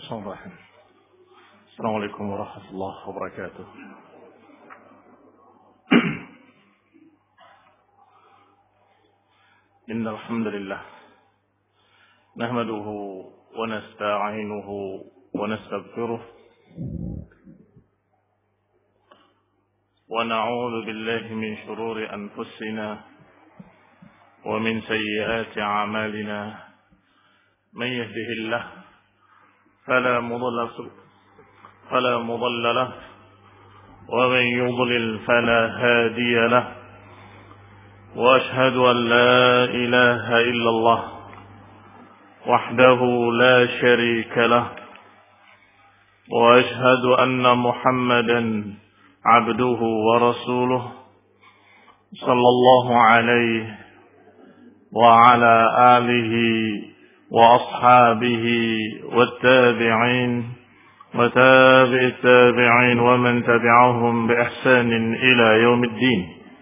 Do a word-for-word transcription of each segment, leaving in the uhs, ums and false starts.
Bismillahirrahmanirrahim. Assalamualaikum warahmatullahi wabarakatuh. Innal hamdalillah nahmaduhu wa nasta'inuhu wa nastaghfiruh wa na'udzu billahi min shururi anfusina wa min sayyiati a'malina man yahdihillahu فلا مضل فلا مضل له ومن يضلل فلا هادي له وأشهد أن لا إله إلا الله وحده لا شريك له وأشهد أن محمدا عبده ورسوله صلى الله عليه وعلى آله وأصحابه والتابعين وتابع التابعين ومن تبعهم بإحسان إلى يوم الدين.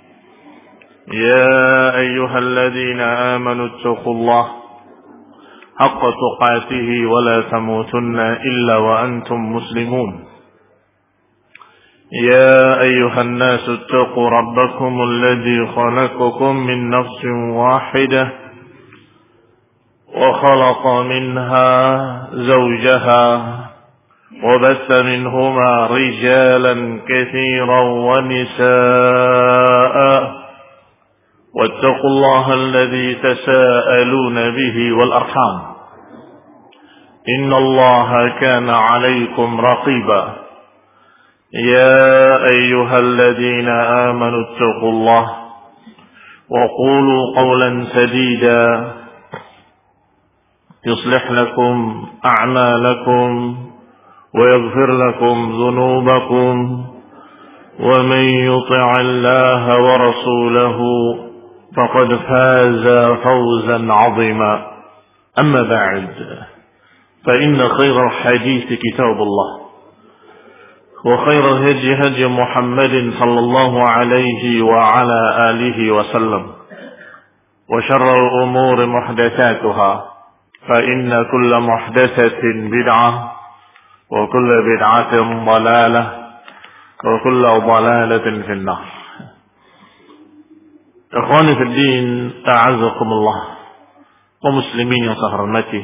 يا أيها الذين آمنوا اتقوا الله حق تقاته ولا تموتن إلا وأنتم مسلمون. يا أيها الناس اتقوا ربكم الذي خلقكم من نفس واحدة وخلق منها زوجها وبث منهما رجالا كثيرا ونساء واتقوا الله الذي تساءلون به والأرحام إن الله كان عليكم رقيبا. يا أيها الذين آمنوا اتقوا الله وقولوا قولا سديدا يصلح لكم أعمالكم ويغفر لكم ذنوبكم ومن يطع الله ورسوله فقد فاز فوزا عظيما. أما بعد فإن خير الحديث كتاب الله وخير الهدي هدي محمد صلى الله عليه وعلى آله وسلم وشر الأمور محدثاتها فإن كل محدثة بدعة وكل بدعة ضلالة وكل ضلالة في النار. Ikhwani fi din, a'azzakumullah, kaum muslimin yang saya hormati.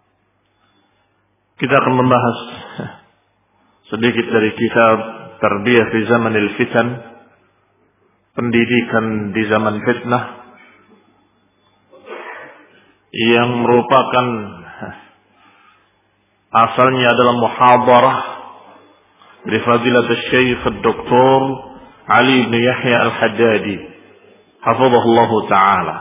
Kita akan membahas sedikit dari kitab Tarbiyah fi Zamanil Fitan, pendidikan di zaman fitnah, yang merupakan asalnya adalah muhadarah dari Fadilat Syekh Doktor Ali bin Yahya Al-Haddadi hafizahullah taala.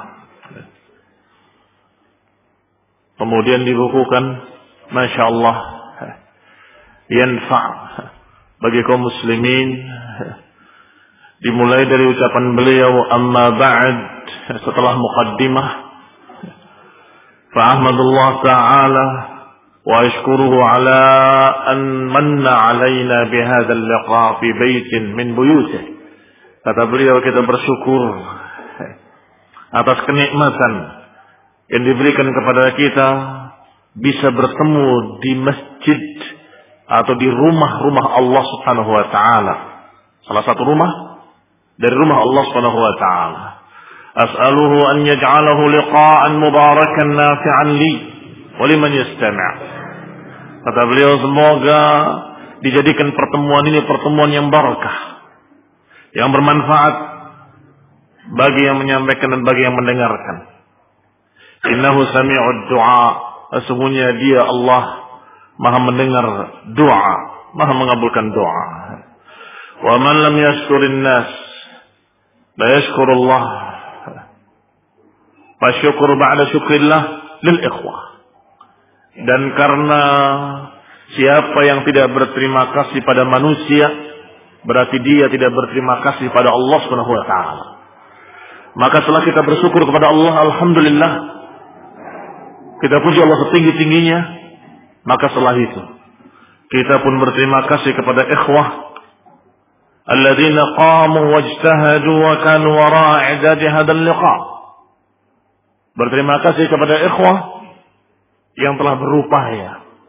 Kemudian dibukukan, Masya Allah, yanfa' bagi kaum muslimin, dimulai dari ucapan beliau amma ba'd, setelah muqaddimah. فأحمد الله تعالى وأشكره على أن من علينا بهذا اللقاء في بيت من بيوته. Kata beliau, kita bersyukur atas kenikmatan yang diberikan kepada kita bisa bertemu di masjid atau di rumah-rumah Allah Subhanahu wa taala. Salah satu rumah dari rumah Allah Subhanahu wa taala. أسأله أن يجعله لقاء مباركا نافعا لي ولمن يستمع. Kata beliau, semoga dijadikan pertemuan ini pertemuan yang barakah, yang bermanfaat bagi yang menyampaikan dan bagi yang mendengarkan. Innahu sami'ud du'a, sesungguhnya dia Allah maha mendengar doa, maha mengabulkan doa. Wa man lam yashkurin nas la yashkurullah Fasyukur ba'da syukrillah lil ikhwah. Dan karena siapa yang tidak berterima kasih pada manusia, berarti dia tidak berterima kasih pada Allah Subhanahu wa taala. Maka setelah kita bersyukur kepada Allah, alhamdulillah, kita puji Allah setinggi-tingginya, maka setelah itu kita pun berterima kasih kepada ikhwah alladzina qamu wajtahadu wa kanu wara'a i'dadi hadzal liqa'. Berterima kasih kepada ikhwah yang telah berupaya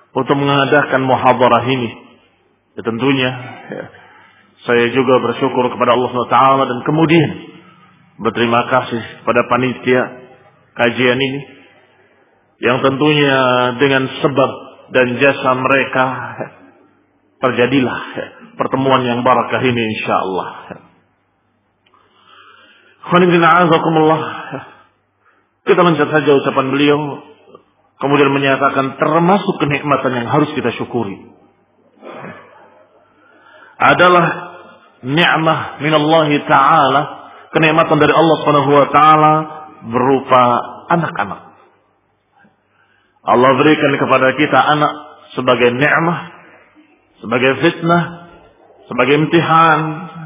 untuk mengadakan muhadarah ini. Ya, tentunya ya, saya juga bersyukur kepada Allah subhanahu wa taala dan kemudian berterima kasih kepada panitia kajian ini yang tentunya dengan sebab dan jasa mereka terjadilah ya, pertemuan yang barakah ini insyaallah. Kita lanjut saja ucapan beliau, kemudian menyatakan termasuk kenikmatan yang harus kita syukuri adalah nikmah minallahi ta'ala, kenikmatan dari Allah Subhanahu wa taala berupa anak-anak. Allah berikan kepada kita anak sebagai nikmah, sebagai fitnah, sebagai imtihan.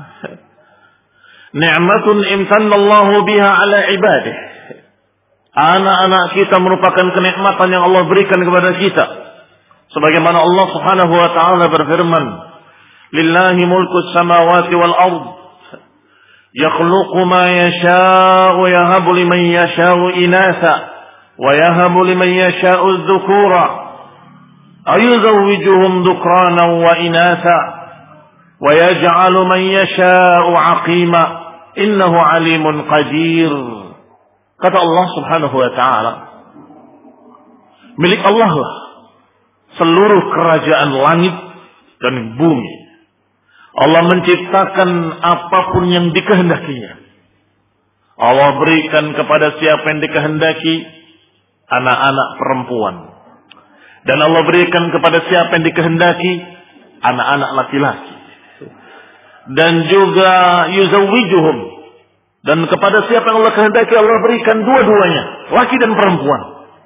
Ni'matun imtanallahu biha ala ibadih. Anak-anak kita merupakan kenikmatan yang Allah berikan kepada kita. Sebagaimana Allah Subhanahu wa taala berfirman, "Lillahi mulku samawati wal ard. Yakhluqu ma yasha'u yahabu liman yasha'u inatha wa yahabu liman yasha'u adh-dhukura. Ayuzawwijuhum dhukranan wa inatha wa yaj'alu man yasha'u 'aqima. Innahu 'alimun qadir." Kata Allah Subhanahu wa taala, milik Allah lah seluruh kerajaan langit dan bumi. Allah menciptakan apapun yang dikehendakinya. Allah berikan kepada siapa yang dikehendaki anak-anak perempuan. Dan Allah berikan kepada siapa yang dikehendaki anak-anak laki-laki. Dan juga yuzawwijuhum, dan kepada siapa yang Allah kehendaki Allah berikan dua-duanya, laki dan perempuan.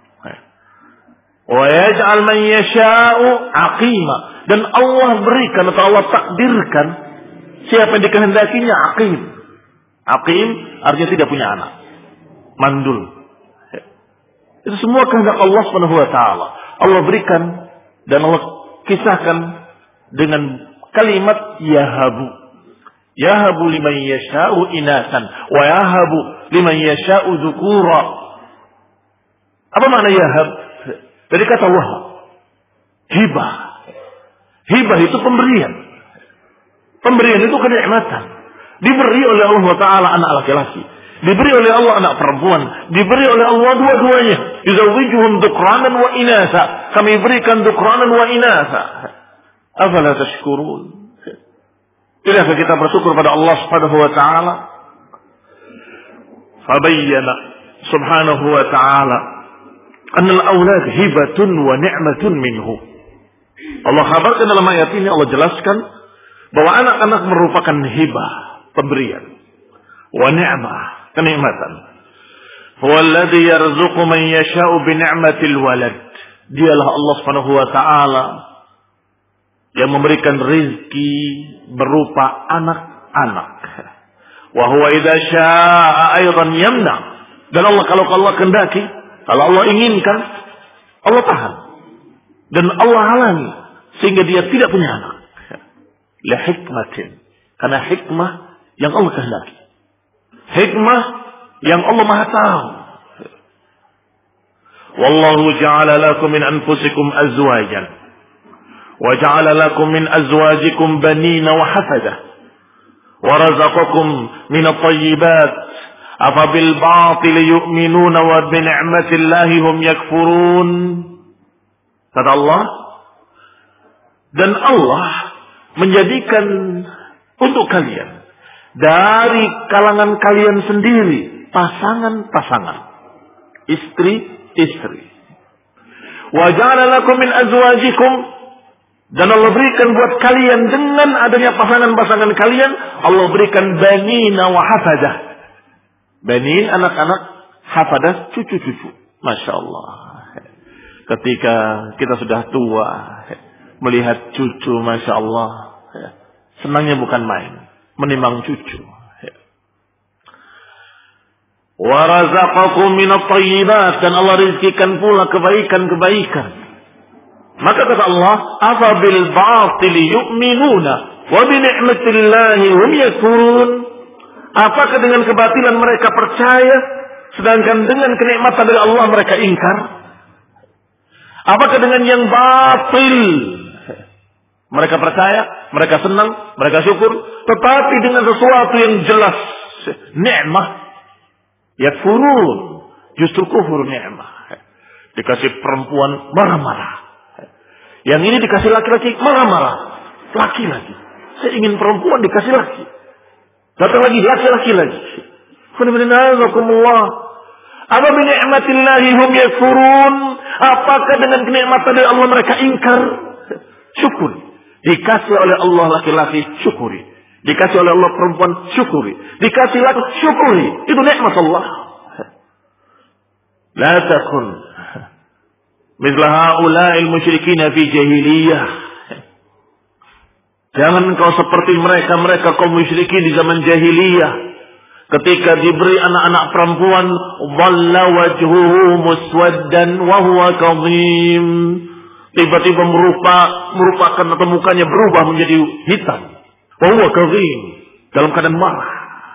Wa yaj'al man yasha'u 'aqima, dan Allah berikan atau Allah takdirkan siapa yang dikehendakinya aqim. Aqim artinya tidak punya anak, mandul. Itu semua kehendak Allah Subhanahu wa taala. Allah berikan dan Allah kisahkan dengan kalimat yahabu. Yahabu liman yasha'u inatan wa yahabu liman yasha'u dzukura. Apa makna yahab? Dari kata wahab, hibah. Hibah itu pemberian. Pemberian itu kenikmatan. Diberi oleh Allah Ta'ala anak laki-laki, diberi oleh Allah anak perempuan, diberi oleh Allah dua-duanya. Yuzawwijuhum dhukranan wa inatha. Kami berikan dhukranan wa inatha. Afala tashkurun? Tidakkah kita bersyukur pada Allah Subhanahu wa taala? Fabayyana Subhanahu wa taala anna al-awlad hibatun wa ni'matun minhu. Allah kabarkan dalam ayat ini, Allah jelaskan bahwa anak-anak merupakan hibah, pemberian, wa ni'mah, kenikmatan. Huwallazi yarzuqu man yasha'u bi ni'matil walad. Dialah Allah Subhanahu wa taala yang memberikan rizki berupa anak-anak. Wa huwa idza syaa'a aidan yamna. Dan Allah kalau Allah kehendaki, kalau Allah inginkan, Allah tahan. Dan Allah halangi sehingga dia tidak punya anak. Li hikmatin. Karena hikmah yang Allah kehendaki. Hikmah yang Allah Maha tahu. Wallahu ja'ala lakum min anfusikum azwajan. وَجَعَلَ لَكُمْ مِنْ أَزْوَاجِكُمْ بَنِينَ وَحَفَدَةً وَرَزَقَكُمْ مِنَ الطَّيِّبَاتِ أَفَبِالْبَاطِلِ يُؤْمِنُونَ وَبِنِعْمَةِ اللَّهِ هُمْ يَكْفُرُونَ. Kata Allah, dan Allah menjadikan untuk kalian dari kalangan kalian sendiri pasangan-pasangan, istri-istri. وَجَعَلَ لَكُمْ مِنْ أَزْوَاجِكُمْ, dan Allah berikan buat kalian dengan adanya pasangan-pasangan kalian, Allah berikan banina wa hafadah. Banin anak-anak, hafadah cucu-cucu. Masya Allah. Ketika kita sudah tua, melihat cucu, Masya Allah, senangnya bukan main, menimbang cucu. Wa razaqakum minat thayyibat, dan Allah rizkikan pula kebaikan-kebaikan. Maka kata Allah, afa bil batili yu'minuna wa bi ni'matillahi hum yakfurun. Apakah dengan kebatilan mereka percaya sedangkan dengan kenikmatan dari Allah mereka ingkar? Apakah dengan yang batil? Mereka percaya, mereka senang, mereka syukur. Tetapi dengan sesuatu yang jelas, nikmat, yakfurun, justru kufur nikmat. Dikasih perempuan marah-marah. Yang ini dikasih laki-laki marah-marah. Laki-laki. Saya ingin perempuan dikasih laki. Datang lagi laki-laki lagi. Apa bi ni'matillahi hum yakfurun? Apakah dengan kenikmatan dari Allah mereka ingkar? Syukur. Dikasih oleh Allah laki-laki, syukuri. Dikasih oleh Allah perempuan, syukuri. Dikasih laki, syukuri. Itu nikmat Allah. La takun mithla haula'il musyrikin fi jahiliyah. Jangan engkau seperti mereka-mereka kaum musyrikin di zaman jahiliyah. Ketika diberi anak-anak perempuan, dhalla wajhuhu muswaddan wa huwa kadhim. Tiba-tiba merupa, merupakan atau mukanya berubah menjadi hitam. Wa huwa kadhim, dalam keadaan marah.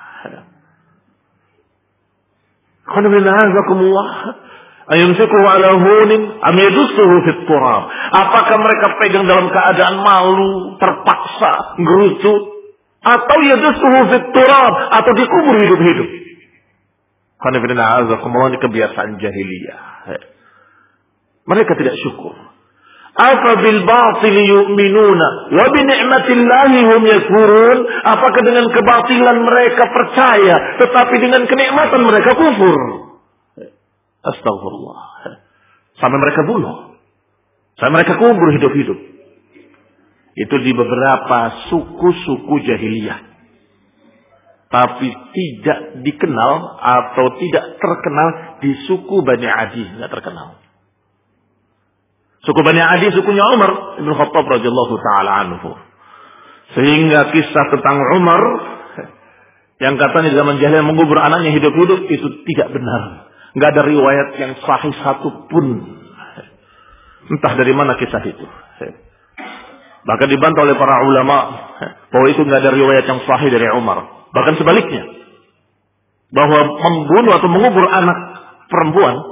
Qul bi'azakumullah ayumsikuhu ala hunin am yadussuhu fit turab. Apakah mereka pegang dalam keadaan malu, terpaksa, gerutu, atau yadussuhu fit turab, atau dikubur hidup-hidup? Qul bi'azakumullah, ini kebiasaan jahiliyah. Mereka tidak syukur. Afa bil batil yu'minuna wa bi ni'matillahi hum yakfurun? Apakah dengan kebatilan mereka percaya, tetapi dengan kenikmatan mereka kufur? Astagfirullah. Sampai mereka bunuh. Sampai mereka kubur hidup-hidup. Itu di beberapa suku-suku jahiliyah. Tapi tidak dikenal atau tidak terkenal di suku Bani Adi. Tidak terkenal. Suku Bani Adi, sukunya Umar Ibn Khattab radhiyallahu ta'ala anhu. Sehingga kisah tentang Umar yang katanya di zaman jahiliyah mengubur anaknya hidup-hidup, itu tidak benar. Enggak ada riwayat yang sahih satu pun. Entah dari mana kisah itu. Bahkan dibantah oleh para ulama bahwa itu enggak ada riwayat yang sahih dari Umar. Bahkan sebaliknya, bahwa membunuh atau mengubur anak perempuan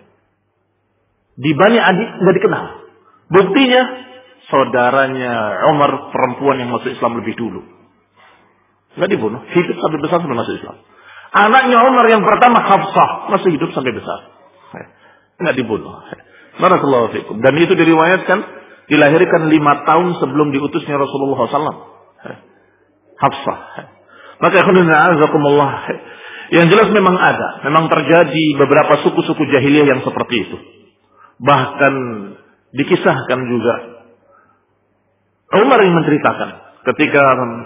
di Bani Adi nggak dikenal. Buktinya saudaranya Umar perempuan yang masuk Islam lebih dulu nggak dibunuh, hidup sampai besar sampai masuk Islam. Anaknya Umar yang pertama Hafsah masih hidup sampai besar, nggak dibunuh. Barakallahu fikum. Dan itu diriwayatkan dilahirkan lima tahun sebelum diutusnya Rasulullah shallallahu alaihi wasallam. Hafsah. Maka azakumullah, yang jelas memang ada, memang terjadi beberapa suku-suku jahiliyah yang seperti itu. Bahkan dikisahkan juga Umar yang menceritakan ketika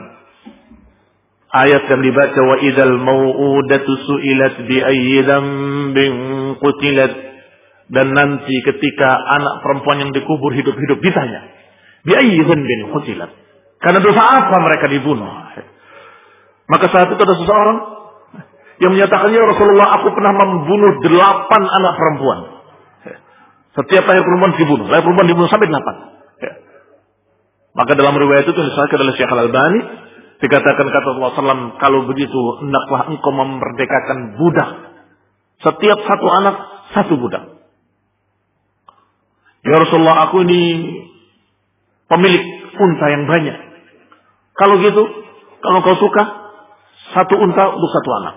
ayat yang dibaca wa idzal mau'udatu su'ilat bi ayyi dzambin qutilat, dan nanti ketika anak perempuan yang dikubur hidup-hidup ditanya bi ayyi dzambin qutilat, karena dosa apa mereka dibunuh. Maka saat itu ada seseorang yang menyatakan, ya Rasulullah, aku pernah membunuh delapan anak perempuan. Setiap lahir perempuan dibunuh, lahir perempuan dibunuh sampai delapan. Ya. Maka dalam riwayat itu disahkan oleh Syekh Al-Albani, dikatakan kata Rasulullah shallallahu alaihi wasallam, kalau begitu hendaklah engkau memerdekakan budak. Setiap satu anak satu budak. Ya Rasulullah, aku ini pemilik unta yang banyak. Kalau gitu, kalau kau suka, satu unta untuk satu anak.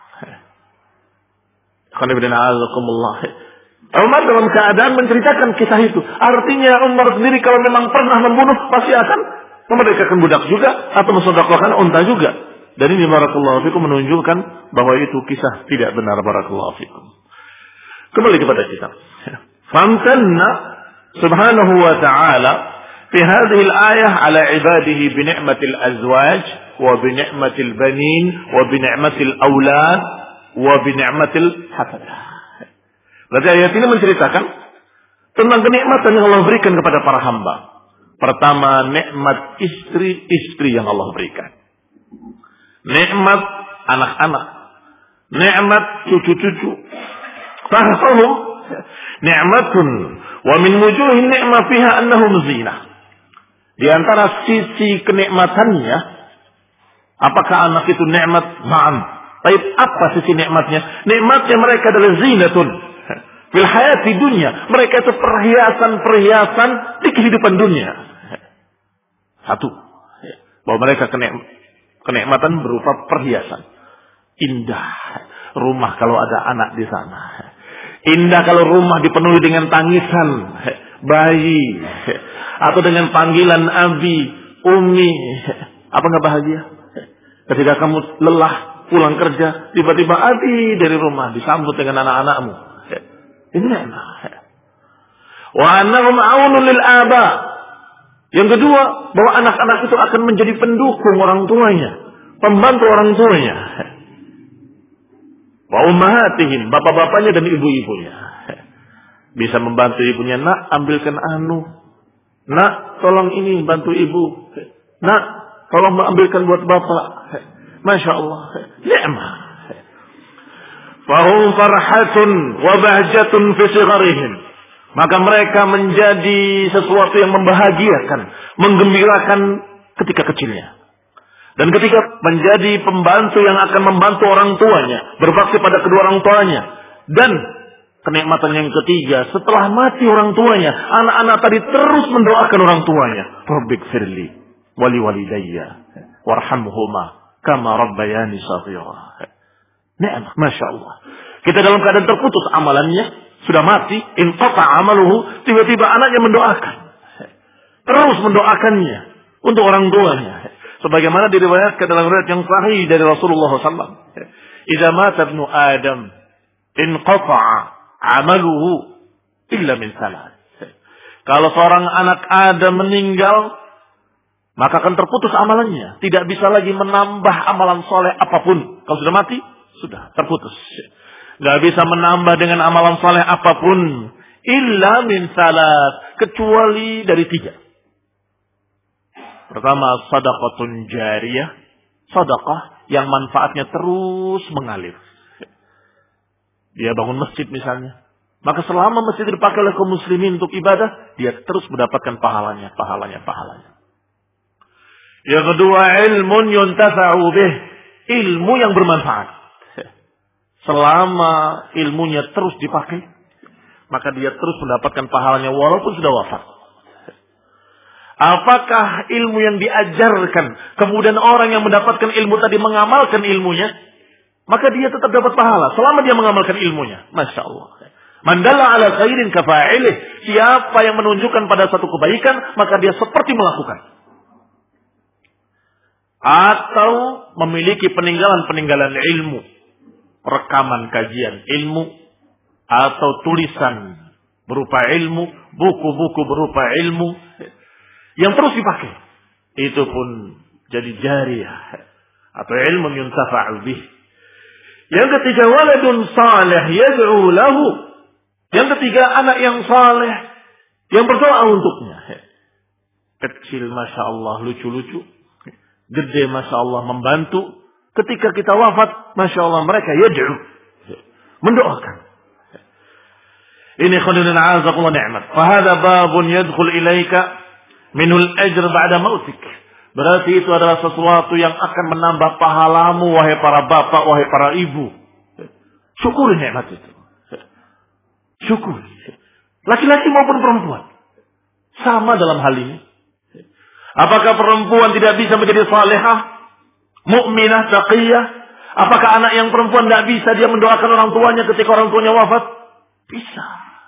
Alhamdulillah. Umar dalam keadaan menceritakan kisah itu. Artinya Umar sendiri kalau memang pernah membunuh, pasti akan memerdekakan budak juga atau mensedekahkan unta juga. Dan ini barakallahu fikum menunjukkan bahwa itu kisah tidak benar. Barakallahu fikum. Kembali kepada kita. Famtanna subhanahu wa ta'ala fi hadhihi al-ayah ala ibadihi bi ni'matil azwaj wa bi ni'matil banin wa bi ni'matil aulad wa bi ni'matil hafadah. Berarti ayat ini menceritakan tentang kenikmatan yang Allah berikan kepada para hamba. Pertama, nikmat istri-istri yang Allah berikan. Nikmat anak-anak. Nikmat cucu-cucu. Fahfahum ni'matun wa min wujuhin ni'mah fiha annahum zinah. Di antara sisi kenikmatannya, apakah anak itu nikmat? Na'am. Tapi apa sisi nikmatnya? Nikmatnya mereka adalah zinatun. Fil hayati dunya, mereka itu perhiasan-perhiasan di kehidupan dunia. Satu, bahwa mereka kenik- kenikmatan berupa perhiasan. Indah rumah kalau ada anak di sana. Indah kalau rumah dipenuhi dengan tangisan bayi atau dengan panggilan abi, umi. Apa nggak bahagia? Ketika kamu lelah pulang kerja, tiba-tiba abi dari rumah disambut dengan anak-anakmu. Ini enak. Wa annahum aunun lil aba. Yang kedua, bahwa anak-anak itu akan menjadi pendukung orang tuanya, pembantu orang tuanya. Wa ummahatihim, bapak-bapaknya dan ibu-ibunya. Bisa membantu ibunya, nak ambilkan anu. Nak, tolong ini bantu ibu. Nak, tolong ambilkan buat bapak. Masya Allah. Ni'mah. Fahum farhatun wa bahjatun fi sigharihim. Maka mereka menjadi sesuatu yang membahagiakan, menggembirakan ketika kecilnya. Dan ketika menjadi pembantu yang akan membantu orang tuanya, berbakti pada kedua orang tuanya. Dan kenikmatan yang ketiga, setelah mati orang tuanya, anak-anak tadi terus mendoakan orang tuanya. Rabbik firli wali walidayya warhamhuma kama rabbayani saghira. Ni'mah, Masya Allah. Kita dalam keadaan terputus amalannya, sudah mati, inqata amaluhu, tiba-tiba anaknya mendoakan. Terus mendoakannya untuk orang tuanya. Sebagaimana diriwayatkan dalam riwayat yang sahih dari Rasulullah shallallahu alaihi wasallam. Idza mata ibnu Adam, inqata'a amaluhu illa min salat. Kalau seorang anak Adam meninggal, maka akan terputus amalannya. Tidak bisa lagi menambah amalan soleh apapun. Kalau sudah mati, sudah terputus. Gak bisa menambah dengan amalan soleh apapun. Illa min salat. Kecuali dari tiga. Pertama, sadaqatun jariyah. Sadaqah yang manfaatnya terus mengalir. Dia bangun masjid misalnya. Maka selama masjid dipakai oleh kaum muslimin untuk ibadah, dia terus mendapatkan pahalanya, pahalanya, pahalanya. Yang kedua, ilmun yuntafa'u bih. Ilmu yang bermanfaat. Selama ilmunya terus dipakai, maka dia terus mendapatkan pahalanya walaupun sudah wafat. Apakah ilmu yang diajarkan, kemudian orang yang mendapatkan ilmu tadi mengamalkan ilmunya, maka dia tetap dapat pahala selama dia mengamalkan ilmunya. Masya Allah. Man dalla ala khairin kafa'ilih. Siapa yang menunjukkan pada satu kebaikan, maka dia seperti melakukan. Atau memiliki peninggalan-peninggalan ilmu. Rekaman kajian ilmu. Atau tulisan berupa ilmu. Buku-buku berupa ilmu. Yang terus dipakai. Itu pun jadi jariyah. Atau ilmu yuntafa'u bih. Yang ketiga, waladun salih yad'u lahu. Yang ketiga, anak yang saleh yang berdoa untuknya. Kecil Masya Allah lucu-lucu. Gede Masya Allah membantu. Ketika kita wafat, Masya Allah mereka yad'u. Mendoakan. Ini khulilin a'azakullah ni'mat. Fahada babun yadkhul ilaika minul ajr ba'da mautik. Berarti itu adalah sesuatu yang akan menambah pahalamu, wahai para bapak, wahai para ibu. Syukuri nikmat itu. Syukuri. Laki-laki maupun perempuan. Sama dalam hal ini. Apakah perempuan tidak bisa menjadi salihah, mukminah, taqiyah? Apakah anak yang perempuan tidak bisa dia mendoakan orang tuanya ketika orang tuanya wafat? Bisa.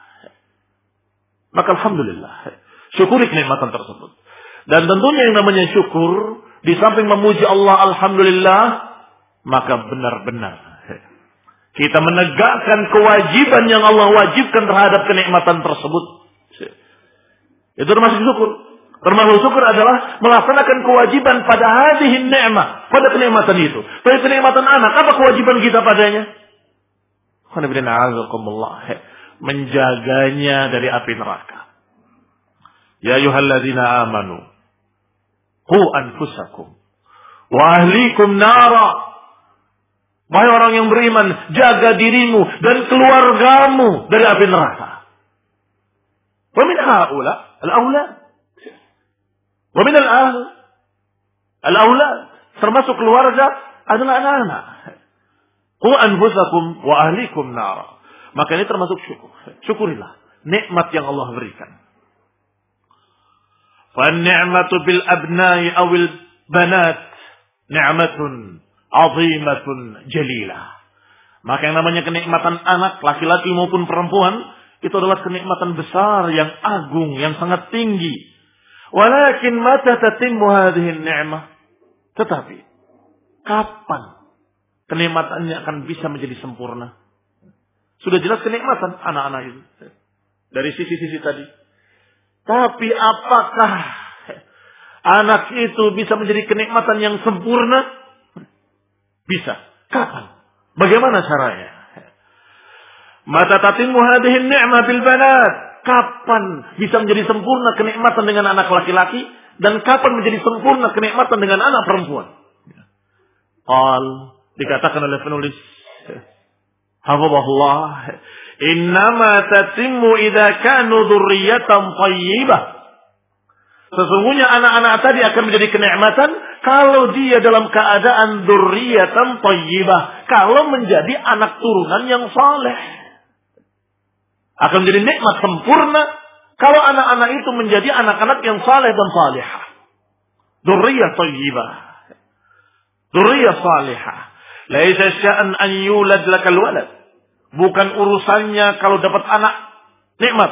Maka alhamdulillah. Syukuri kenikmatan tersebut. Dan tentunya yang namanya syukur, di samping memuji Allah alhamdulillah, maka benar-benar kita menegakkan kewajiban yang Allah wajibkan terhadap kenikmatan tersebut. Itu termasuk syukur. Termasuk syukur adalah melaksanakan kewajiban pada hadhihi ni'mah, pada kenikmatan itu. Pada kenikmatan anak, apa kewajiban kita padanya? Menjaganya dari api neraka. Ya ayyuhalladzina amanu qu anfusakum wa ahlikum nara. Wahai orang yang beriman, jaga dirimu dan keluargamu dari api neraka. Wa min haula al-aulad. Wa min al-ahl al-aulad, termasuk keluarga adalah anak-anak. Qu anfusakum wa ahlikum nara. Maka ini termasuk syukur. Syukurilah nikmat yang Allah berikan. Fa ni'matu bil abna'i awil banat ni'matun 'azimatun jalilah. Maka yang namanya kenikmatan anak laki-laki maupun perempuan itu adalah kenikmatan besar yang agung, yang sangat tinggi. Walakin mata tatimmu hadhihi ni'mah? Tetapi kapan kenikmatannya akan bisa menjadi sempurna? Sudah jelas kenikmatan anak-anak itu dari sisi-sisi tadi. Tapi apakah anak itu bisa menjadi kenikmatan yang sempurna? Bisa. Kapan? Bagaimana caranya? Mata tatimmu hadhihi ni'mah bil banat. Kapan bisa menjadi sempurna kenikmatan dengan anak laki-laki dan kapan menjadi sempurna kenikmatan dengan anak perempuan? Qal, dikatakan oleh penulis hafizahullah, innama tatimmu idza kanu dzurriyyatan thayyibah. Sesungguhnya anak-anak tadi akan menjadi kenikmatan kalau dia dalam keadaan dzurriyyatan thayyibah, kalau menjadi anak turunan yang saleh. Akan menjadi nikmat sempurna kalau anak-anak itu menjadi anak-anak yang saleh dan salihah. Dzurriyyah thayyibah. Dzurriyyah salihah. Laisa sya'an an yulad lakal walad. Bukan urusannya kalau dapat anak nikmat.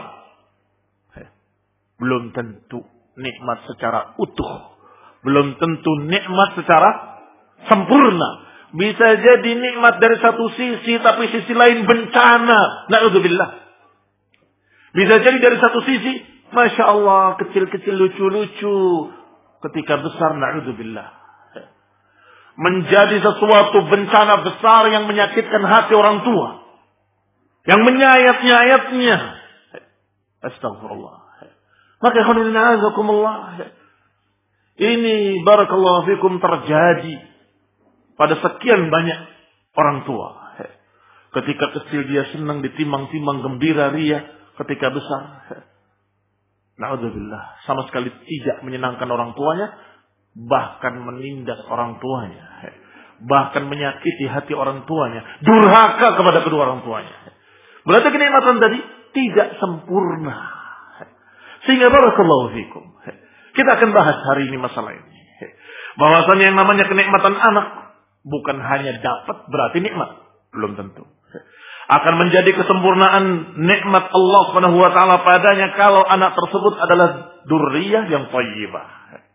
Belum tentu nikmat secara utuh. Belum tentu nikmat secara sempurna. Bisa jadi nikmat dari satu sisi tapi sisi lain bencana. Na'udzubillah. Bisa jadi dari satu sisi, Masya Allah, kecil-kecil lucu-lucu. Ketika besar, na'udzubillah. Menjadi sesuatu bencana besar yang menyakitkan hati orang tua. Yang menyayat-nyayatnya. Astagfirullah. Maka khonilna'azakumullah. Ini barakallahu fikum terjadi pada sekian banyak orang tua. Ketika kecil dia senang ditimang-timang gembira ria. Ketika besar, na'udzubillah, sama sekali tidak menyenangkan orang tuanya, bahkan menindas orang tuanya, bahkan menyakiti hati orang tuanya, durhaka kepada kedua orang tuanya. Berarti kenikmatan tadi tidak sempurna. Sehingga barakallahu fikum, kita akan bahas hari ini masalah ini. Bahwasanya yang namanya kenikmatan anak bukan hanya dapat berarti nikmat, belum tentu. Akan menjadi kesempurnaan nikmat Allah Subhanahu wa taala padanya kalau anak tersebut adalah dzurriyyah yang thayyibah.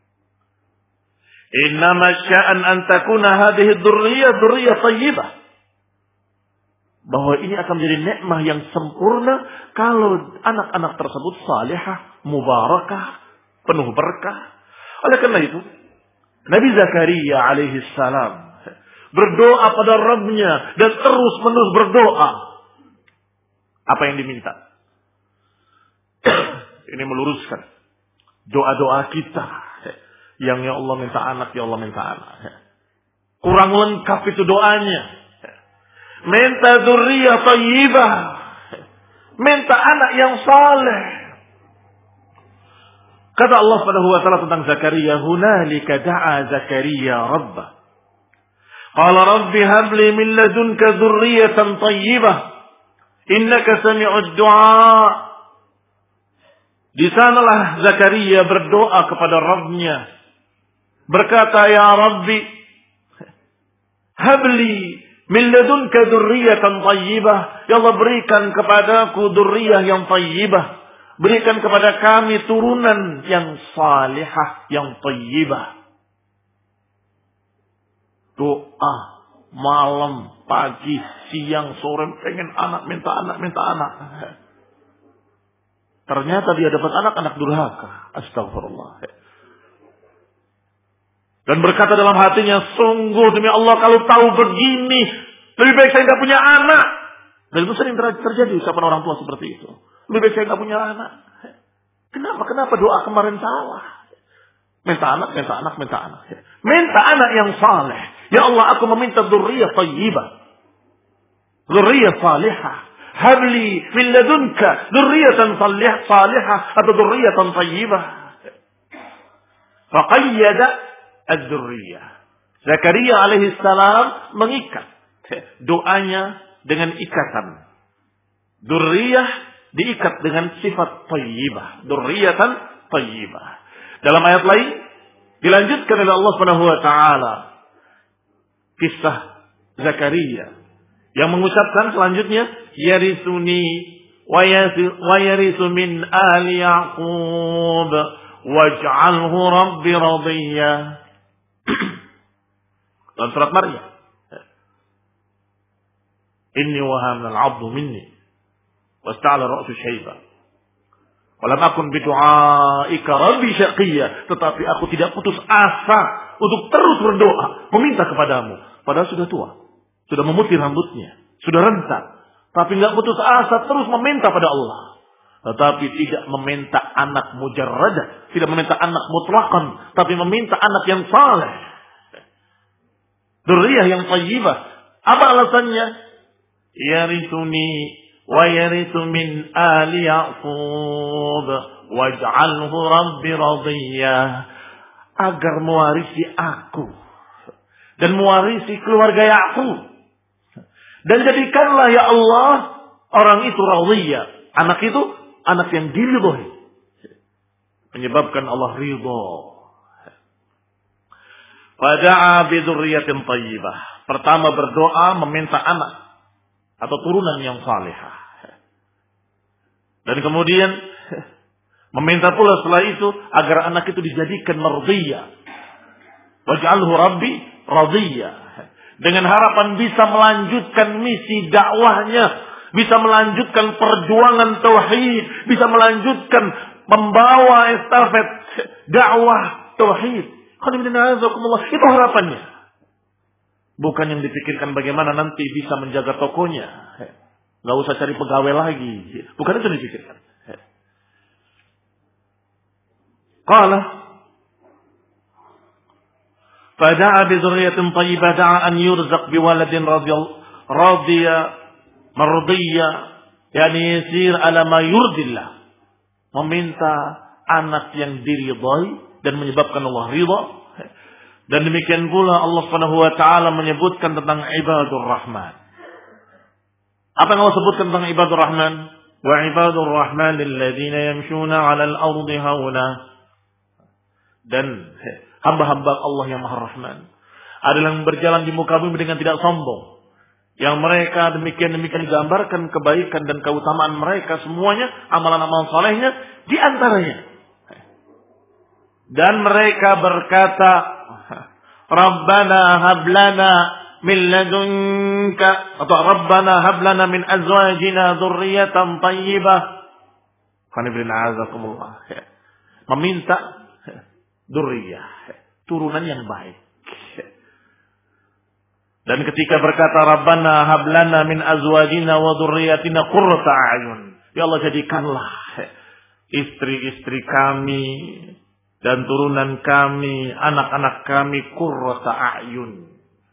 Innama sya'an an takuna hadhihi dzurriyyah dzurriyyah thayyibah. Bahwa ini akan menjadi nikmah yang sempurna kalau anak-anak tersebut salihah, mubarakah, penuh berkah. Oleh karena itu, Nabi Zakaria alaihi salam berdoa pada Rabb-Nya dan terus-menerus berdoa. Apa yang diminta? Ini meluruskan doa-doa kita. Yang ya Allah minta anak, ya Allah minta anak. Kurang lengkap itu doanya. Minta dzurriyyah thayyibah. Minta anak yang saleh. Kata Allah Subhanahu wa taala tentang Zakaria, "Hunalika da'a Zakaria rabbah. Qala rabbi hab li min ladunka dzurriyyatan thayyibah. Innaka sami'ud du'a." Di sanalah Zakaria berdoa kepada Rabb-Nya. Berkata, "Ya Rabbi, habli min ladunka dzurriyyatan thayyibah." Ya Allah, berikan kepadaku dzurriyyah yang thayyibah. Berikan kepada kami turunan yang salihah, yang thayyibah. Doa malam, pagi, siang, sore, pengen anak, minta anak, minta anak. Ternyata dia dapat anak, anak durhaka. Astagfirullah. Dan berkata dalam hatinya, sungguh demi Allah kalau tahu begini, lebih baik saya nggak punya anak. Dan itu sering terjadi ucapan orang tua seperti itu. Lebih baik saya nggak punya anak. Kenapa? Kenapa doa kemarin salah? Minta anak, minta anak, minta anak. Minta anak yang saleh. Ya Allah, aku meminta dzurriyyah thayyibah. Dzurriyyah salihah. Habli min ladunka dzurriyyatan salihah atau dzurriyyatan thayyibah. Faqayyada ad-dzurriyyah. Zakaria alaihi salam mengikat doanya dengan ikatan. Dzurriyyah diikat dengan sifat thayyibah. Dzurriyyatan thayyibah. Dalam ayat lain dilanjutkan oleh Allah Subhanahu wa taala kisah Zakaria yang mengucapkan selanjutnya yarisuni wa yarisu min ali Yaqub waj'alhu rabbi radiyya. Dalam surat Maryam, inni wahana al-'abdu minni wasta'ala ra'su syaiba walam akun bidu'aika rabbi syaqiyya. Tetapi aku tidak putus asa untuk terus berdoa meminta kepadamu, padahal sudah tua, sudah memutih rambutnya, sudah rentak, tapi enggak putus asa terus meminta pada Allah. Tetapi tidak meminta anak mujarradah, tidak meminta anak mutlaqan, tapi meminta anak yang saleh, dzurriyyah yang thayyibah. Apa alasannya? Yarithuni wa yarithu min ali Yaqub waj'alhu rabbi radiyya. Agar mewarisi aku dan mewarisi keluarga Yaqub, dan jadikanlah ya Allah orang itu radiyya, anak itu anak yang diridhoi, menyebabkan Allah ridha. Fada'a bi dzurriyyatin thayyibah. Pertama berdoa meminta anak atau turunan yang salihah. Dan kemudian meminta pula setelah itu agar anak itu dijadikan mardiyah. Waj'alhu rabbi radiyya. Dengan harapan bisa melanjutkan misi dakwahnya, bisa melanjutkan perjuangan tauhid, bisa melanjutkan membawa estafet dakwah tauhid. Itu harapannya. Bukan yang dipikirkan bagaimana nanti bisa menjaga tokonya. Gak usah cari pegawai lagi. Bukan itu yang dipikirkan. Qala fada'a bi dzurriyyatin thayyibah da'a an yurzaq bi waladin radiyya mardiyya, yani yasir ala ma yurdillah. Meminta anak yang diridhai dan menyebabkan Allah ridha. Dan demikian pula Allah Subhanahu wa taala menyebutkan tentang ibadur rahman. Apa yang Allah sebutkan tentang ibadur rahman? Wa ibadur rahman alladziina yamshuna 'alal ardi hauna. Dan hamba-hamba Allah yang Maha Rahman adalah yang berjalan di muka bumi dengan tidak sombong. Yang mereka demikian-demikian digambarkan kebaikan dan keutamaan mereka semuanya, amalan-amalan salehnya di antaranya. Dan mereka berkata, Rabbana hablana min ladunka, atau Rabbana hablana min azwajina dzurriyyatan thayyibah. Qanibilna azakumullah. Meminta dzurriyyah, turunan yang baik. Dan ketika berkata Rabbana hablana min azwajina wa dzurriyyatina qurrata a'yun, ya Allah jadikanlah istri-istri kami dan turunan kami, anak-anak kami qurrata a'yun.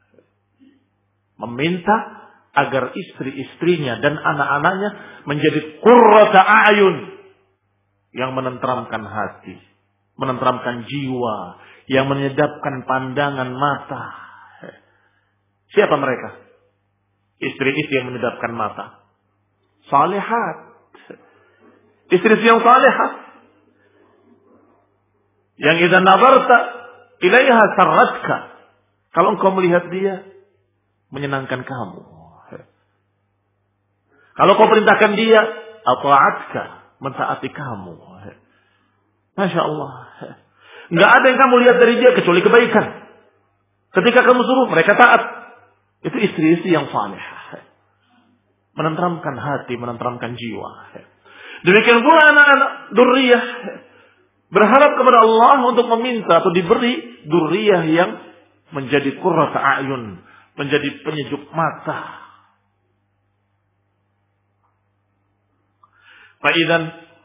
Meminta agar istri-istrinya dan anak-anaknya menjadi qurrata a'yun, yang menenteramkan hati, menenteramkan jiwa, yang menyedapkan pandangan mata. Siapa mereka? Istri-istri yang menyedapkan mata. Salihat. Istri-istri yang salihat. Yang idza nazarta ilaiha sarratka. Kalau engkau melihat dia, menyenangkan kamu. Kalau kau perintahkan dia, ata'atka, mentaati kamu. Masya Allah. Nggak ada yang kamu lihat dari dia kecuali kebaikan. Ketika kamu suruh, mereka taat. Itu istri-istri yang saleh. Menenteramkan hati, menenteramkan jiwa. Demikian pula anak-anak dzurriyyah. Berharap kepada Allah untuk meminta atau diberi dzurriyyah yang menjadi qurrata a'yun, menjadi penyejuk mata. Fa'idzan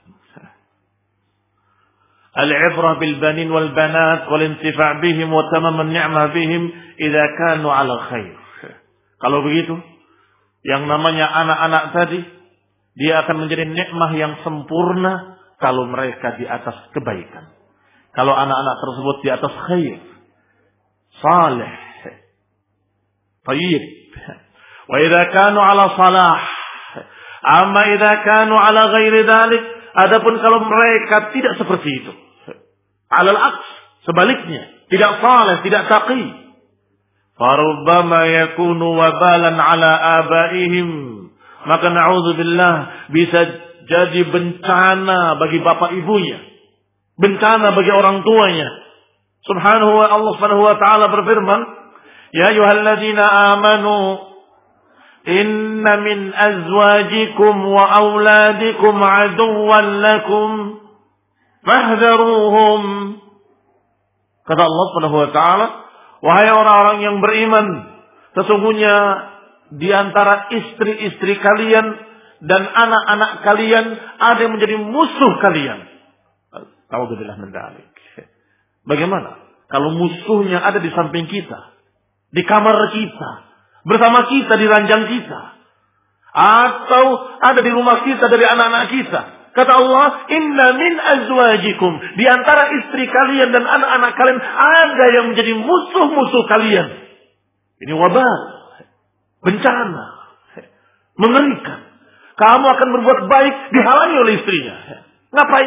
al-'ibrah bil banin wal banat wal intifa' bihim wa tamam an-ni'mah bihim idza kanu 'ala khair. Kalau begitu, yang namanya anak-anak tadi, dia akan menjadi nikmah yang sempurna kalau mereka di atas kebaikan. Kalau anak-anak tersebut di atas khair, saleh, thayyib. Wa idza kanu 'ala salah, Amma idza kanu ala ghairi dzalik, adapun kalau mereka tidak seperti itu, alal aks, sebaliknya, tidak saleh, tidak taqi, farubbama yakunu wabalan ala abaihim, maka na'udzubillah bisa jadi bencana bagi bapak ibunya, bencana bagi orang tuanya. Subhanahu wa Allah Subhanahu wa taala berfirman, ya ayyuhalladzina amanu inna min azwajikum wa auladikum aduwwan lakum fahdharuhum. Kata Allah Subhanahu wa taala, wahai orang-orang yang beriman, sesungguhnya di antara istri-istri kalian dan anak-anak kalian ada yang menjadi musuh kalian. Ta'udzubillah min dzalik. Bagaimana kalau musuhnya ada di samping kita, di kamar kita, bersama kita di ranjang kita, atau ada di rumah kita dari anak-anak kita? Kata Allah, inna min azwajikum, di antara istri kalian dan anak-anak kalian ada yang menjadi musuh-musuh kalian. Ini wabah, bencana, mengerikan. Kamu akan berbuat baik dihalangi oleh istrinya. Ngapain?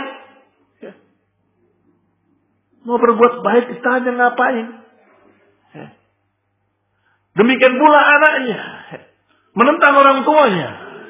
Mau berbuat baik ditanya ngapain? Demikian pula anaknya menentang orang tuanya.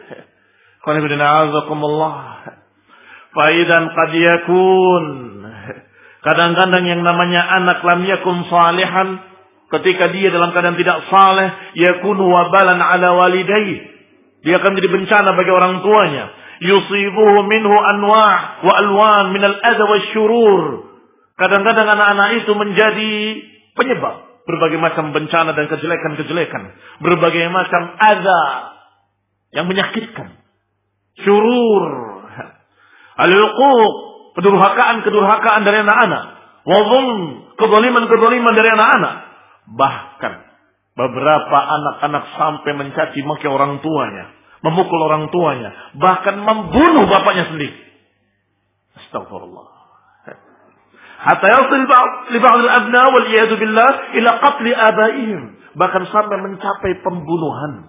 Faidan qad yakun. Kadang-kadang yang namanya anak lam yakun salihan, ketika dia dalam keadaan tidak saleh, yakunu wabalan ala walidayhi. Dia akan menjadi bencana bagi orang tuanya. Yusibuhu minhu anwa' wa alwan min al-adha wasyurur. Kadang-kadang anak-anak itu menjadi penyebab berbagai macam bencana dan kejelekan-kejelekan, berbagai macam adza yang menyakitkan, syurur, al-uquq, kedurhakaan-kedurhakaan dari anak-anak, wa dhulm, kezaliman-kezaliman dari anak-anak. Bahkan beberapa anak-anak sampai mencaci maki orang tuanya, memukul orang tuanya, bahkan membunuh bapaknya sendiri. Astagfirullah. Hatta yasil li ba'd al-abna wal iyad billah ila qatl abaihim, bahkan sampai mencapai pembunuhan.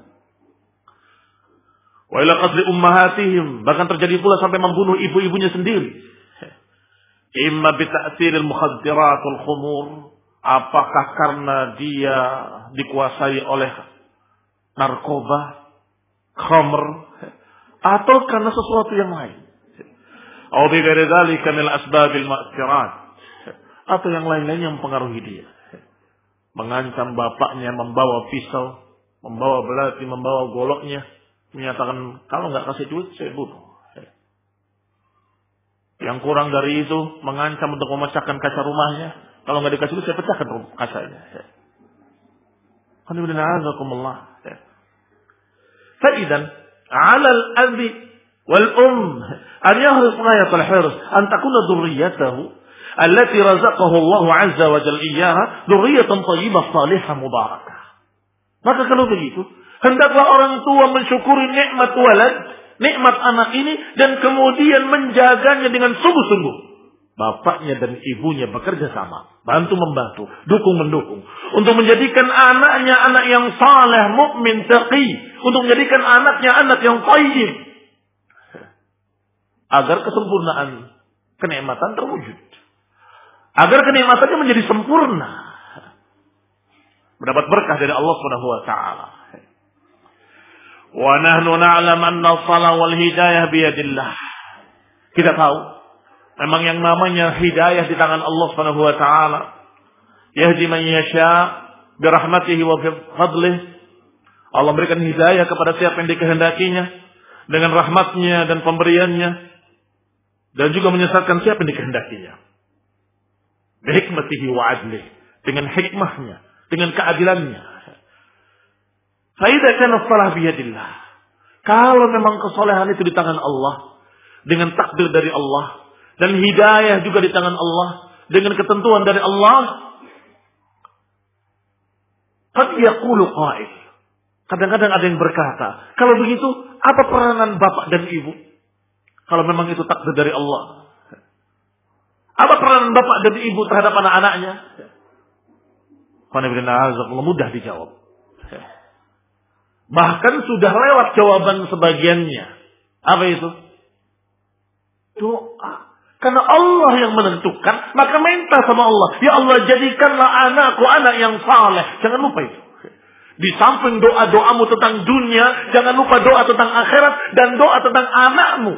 Wa ila qatl ummahatihim, bahkan terjadi pula sampai membunuh ibu-ibunya sendiri. Imma bi ta'thir al-mukhaddirat wal khumur, apakah karena dia dikuasai oleh narkoba, khamr, atau karena sesuatu yang lain. Atau bi ghairi dzalika min al-asbab al-mu'athirat, atau yang lain-lain yang mempengaruhi dia. Mengancam bapaknya, membawa pisau, membawa belati, membawa goloknya, menyatakan kalau nggak kasih duit saya bunuh. Yang kurang dari itu mengancam untuk memecahkan kaca rumahnya, kalau nggak dikasih duit saya pecahkan kacanya. Alhamdulillah. Fa'idan 'ala al-abi wal um an yahris ghayat al-hirs an takuna dhurriyyatuhu allati razaqahu Allah 'azza wa jalla iyyaha dzurriyyatan thayyibah salihah mubarakah. Maka kalau begitu, hendaklah orang tua mensyukuri nikmat walad, nikmat anak ini, dan kemudian menjaganya dengan sungguh-sungguh. Bapaknya dan ibunya bekerja sama, bantu membantu, dukung mendukung, untuk menjadikan anaknya anak yang saleh, mukmin, taqi, untuk menjadikan anaknya anak yang thayyib, agar kesempurnaan kenikmatan terwujud. Agar kenikmatannya menjadi sempurna. Mendapat berkah dari Allah Subhanahu wa taala. Wa nahnu na'lam anna as-salah wal hidayah bi yadillah. Kita tahu memang yang namanya hidayah di tangan Allah Subhanahu wa taala. Yahdi man yasha bi rahmatihi wa bi fadlihi. Allah berikan hidayah kepada siapa yang dikehendakinya dengan rahmatnya dan pemberiannya, dan juga menyesatkan siapa yang dikehendakinya. Bihikmatihi wa adlih, dengan hikmahnya, dengan keadilannya. Faidah kana salah biyadillah. Kalau memang kesolehan itu di tangan Allah, dengan takdir dari Allah, dan hidayah juga di tangan Allah, dengan ketentuan dari Allah, qad yaqulu qail, kadang-kadang ada yang berkata, kalau begitu apa peranan bapak dan ibu? Kalau memang itu takdir dari Allah, apa peranan bapak dan ibu terhadap anak-anaknya? Mudah dijawab. Bahkan sudah lewat jawaban sebagiannya. Apa itu? Doa. Karena Allah yang menentukan, maka minta sama Allah. Ya Allah, jadikanlah anakku anak yang saleh. Jangan lupa itu. Di samping doa-doamu tentang dunia, jangan lupa doa tentang akhirat dan doa tentang anakmu.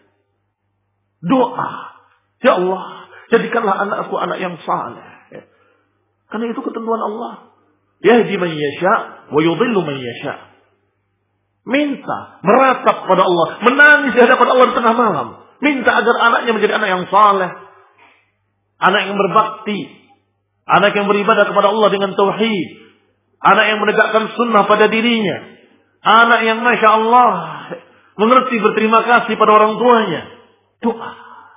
Doa. Ya Allah, jadikanlah anakku anak yang saleh. Karena itu ketentuan Allah. Yahdi man yasha wa yudhillu man yasha. Minta, meratap pada Allah, menangis di hadapan Allah di tengah malam. Minta agar anaknya menjadi anak yang saleh, anak yang berbakti, anak yang beribadah kepada Allah dengan tauhid, anak yang menegakkan sunnah pada dirinya, anak yang masya Allah mengerti berterima kasih pada orang tuanya. Doa.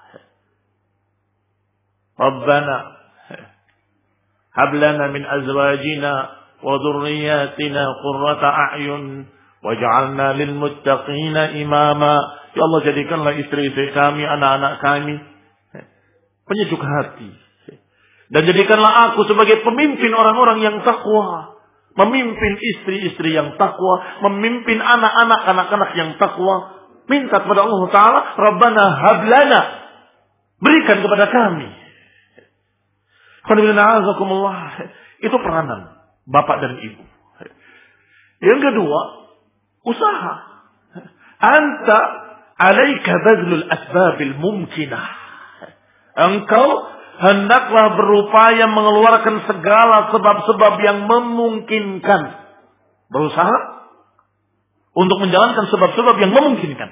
Rabbana hab lana min azwajina wa dhurriyyatina qurrata a'yun waj'alna lil muttaqina imama. Ya Allah, jadikanlah istri-istri kami, anak-anak kami penyejuk hati. Dan jadikanlah aku sebagai pemimpin orang-orang yang takwa. Memimpin istri-istri yang takwa. Memimpin anak-anak anak-anak yang takwa. Minta kepada Allah Ta'ala, Rabbana hablana. Berikan kepada kami. Itu peranan bapak dan ibu. Yang kedua, usaha. Anta alaika badlul asbabil mumkinah. Engkau hendaklah berupaya mengeluarkan segala sebab-sebab yang memungkinkan. Berusaha untuk menjalankan sebab-sebab yang memungkinkan.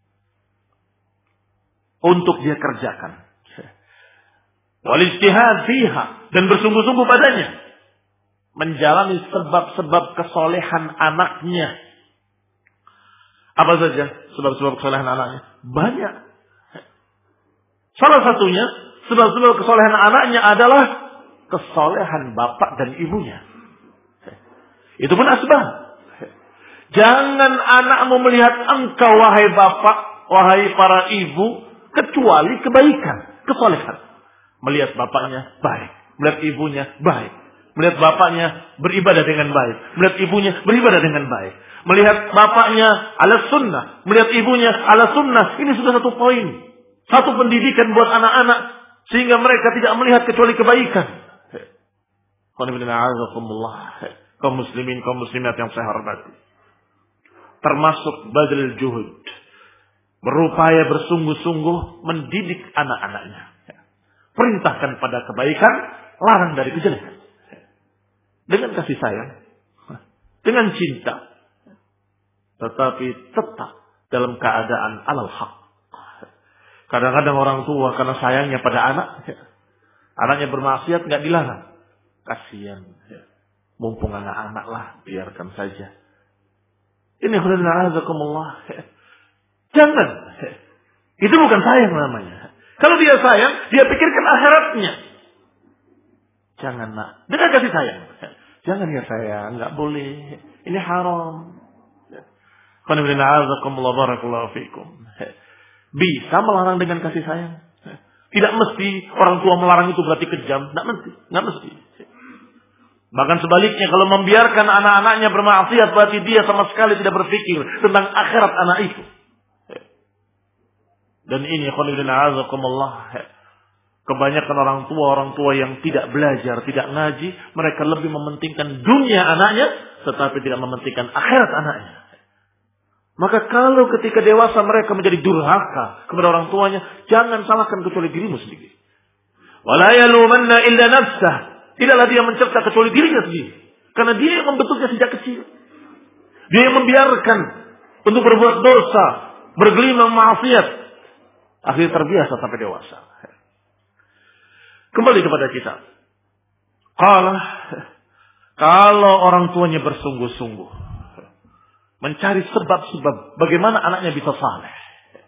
Untuk dia kerjakan. Wal ijtihad fiha, dan bersungguh-sungguh padanya. Menjalani sebab-sebab kesolehan anaknya. Apa saja sebab-sebab kesolehan anaknya? Banyak. Salah satunya, sebab-sebab kesolehan anaknya adalah kesolehan bapak dan ibunya. Itu pun asbab. Jangan anakmu melihat engkau, wahai bapak, wahai para ibu, kecuali kebaikan, kesolehan. Melihat bapaknya baik, melihat ibunya baik, melihat bapaknya beribadah dengan baik, melihat ibunya beribadah dengan baik, melihat bapaknya ala sunnah, melihat ibunya ala sunnah. Ini sudah satu poin, satu pendidikan buat anak-anak, sehingga mereka tidak melihat kecuali kebaikan. Kaum muslimin, kaum muslimat yang saya hormati, termasuk badal juhud, berupaya bersungguh-sungguh mendidik anak-anaknya. Perintahkan pada kebaikan, larang dari kejelekan. Dengan kasih sayang, dengan cinta, tetapi tetap dalam keadaan alal haq. Kadang-kadang orang tua karena sayangnya pada anak, anaknya bermaksiat nggak dilarang. Kasihan, mumpung anak-anak lah, biarkan saja. Ini khairullahazakumullah. Jangan, itu bukan sayang namanya. Kalau dia sayang, dia pikirkan akhiratnya. Jangan nak, dengan kasih sayang. Jangan ya sayang, nggak boleh. Ini haram. Bisa melarang dengan kasih sayang. Tidak mesti orang tua melarang itu berarti kejam. Nggak mesti, nggak mesti. Bahkan sebaliknya, kalau membiarkan anak-anaknya bermaksiat, berarti dia sama sekali tidak berpikir tentang akhirat anak itu. Dan ini kebanyakan orang tua, orang tua yang tidak belajar, tidak ngaji, mereka lebih mementingkan dunia anaknya, tetapi tidak mementingkan akhirat anaknya. Maka kalau ketika dewasa mereka menjadi durhaka kepada orang tuanya, jangan salahkan kecuali dirimu sendiri. Wala yalumanna illa nafsah. Tidaklah dia mencipta kecuali dirinya sendiri. Karena dia yang membentuknya sejak kecil. Dia yang membiarkan untuk berbuat dosa, bergelimang maksiat. Akhirnya terbiasa sampai dewasa. Kembali kepada kita. Kalau, kalau orang tuanya bersungguh-sungguh mencari sebab-sebab bagaimana anaknya bisa saleh,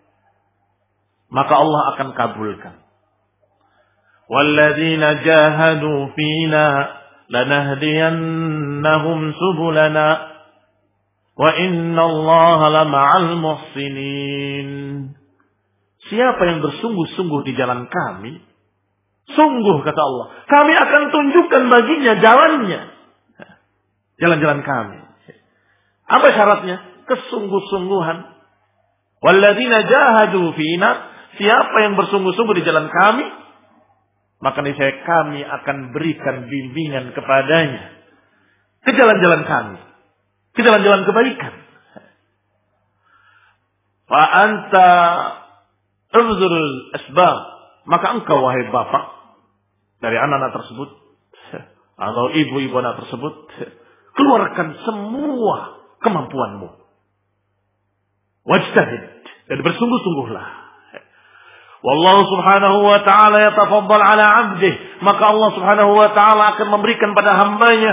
maka Allah akan kabulkan. Walladzina jahadu fina lanahdiyannahum subulana wa innallaha lama'al muhsinin. Siapa yang bersungguh-sungguh di jalan kami, sungguh kata Allah, kami akan tunjukkan baginya jalannya. Jalan-jalan kami. Apa syaratnya? Kesungguh-sungguhan Walladzina jahadu fina, siapa yang bersungguh-sungguh di jalan kami, maka niscaya kami akan berikan bimbingan kepadanya ke jalan-jalan kami, ke jalan-jalan kebaikan. Fa anta unzurul asbab, maka engkau wahai bapak dari anak-anak tersebut atau ibu-ibu anak tersebut, keluarkan semua kemampuanmu. Wajtahid, dan bersungguh-sungguhlah. Wallahu subhanahu wa ta'ala yatafaddal ala 'abdih, maka Allah subhanahu wa ta'ala akan memberikan pada hambanya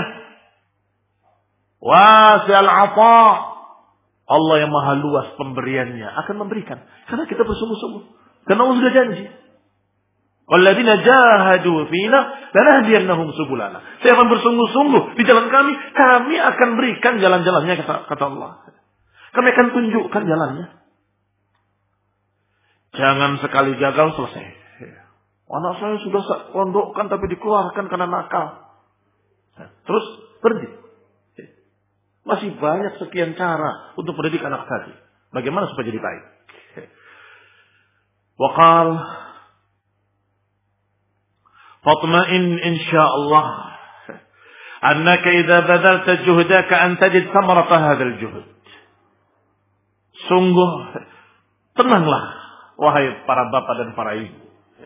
wasi'al 'ata. Allah yang maha luas pemberiannya akan memberikan karena kita bersungguh-sungguh. Karena Allah sudah janji. Walladzina jahadu fina lanahdiyannahum subulana. Siapa yang bersungguh-sungguh di jalan kami, kami akan berikan jalan-jalannya, kata, kata Allah. Kami akan tunjukkan jalannya. Jangan sekali gagal selesai. Anak saya sudah pondokkan tapi dikeluarkan karena nakal. Terus berhenti. Masih banyak sekian cara untuk mendidik anak tadi. Bagaimana supaya jadi baik? Waqal fatma'in insyaallah annaka idza badalta juhdaka an tajid thamarata hadzal juhd. Sungguh tenanglah wahai para bapak dan para ibu.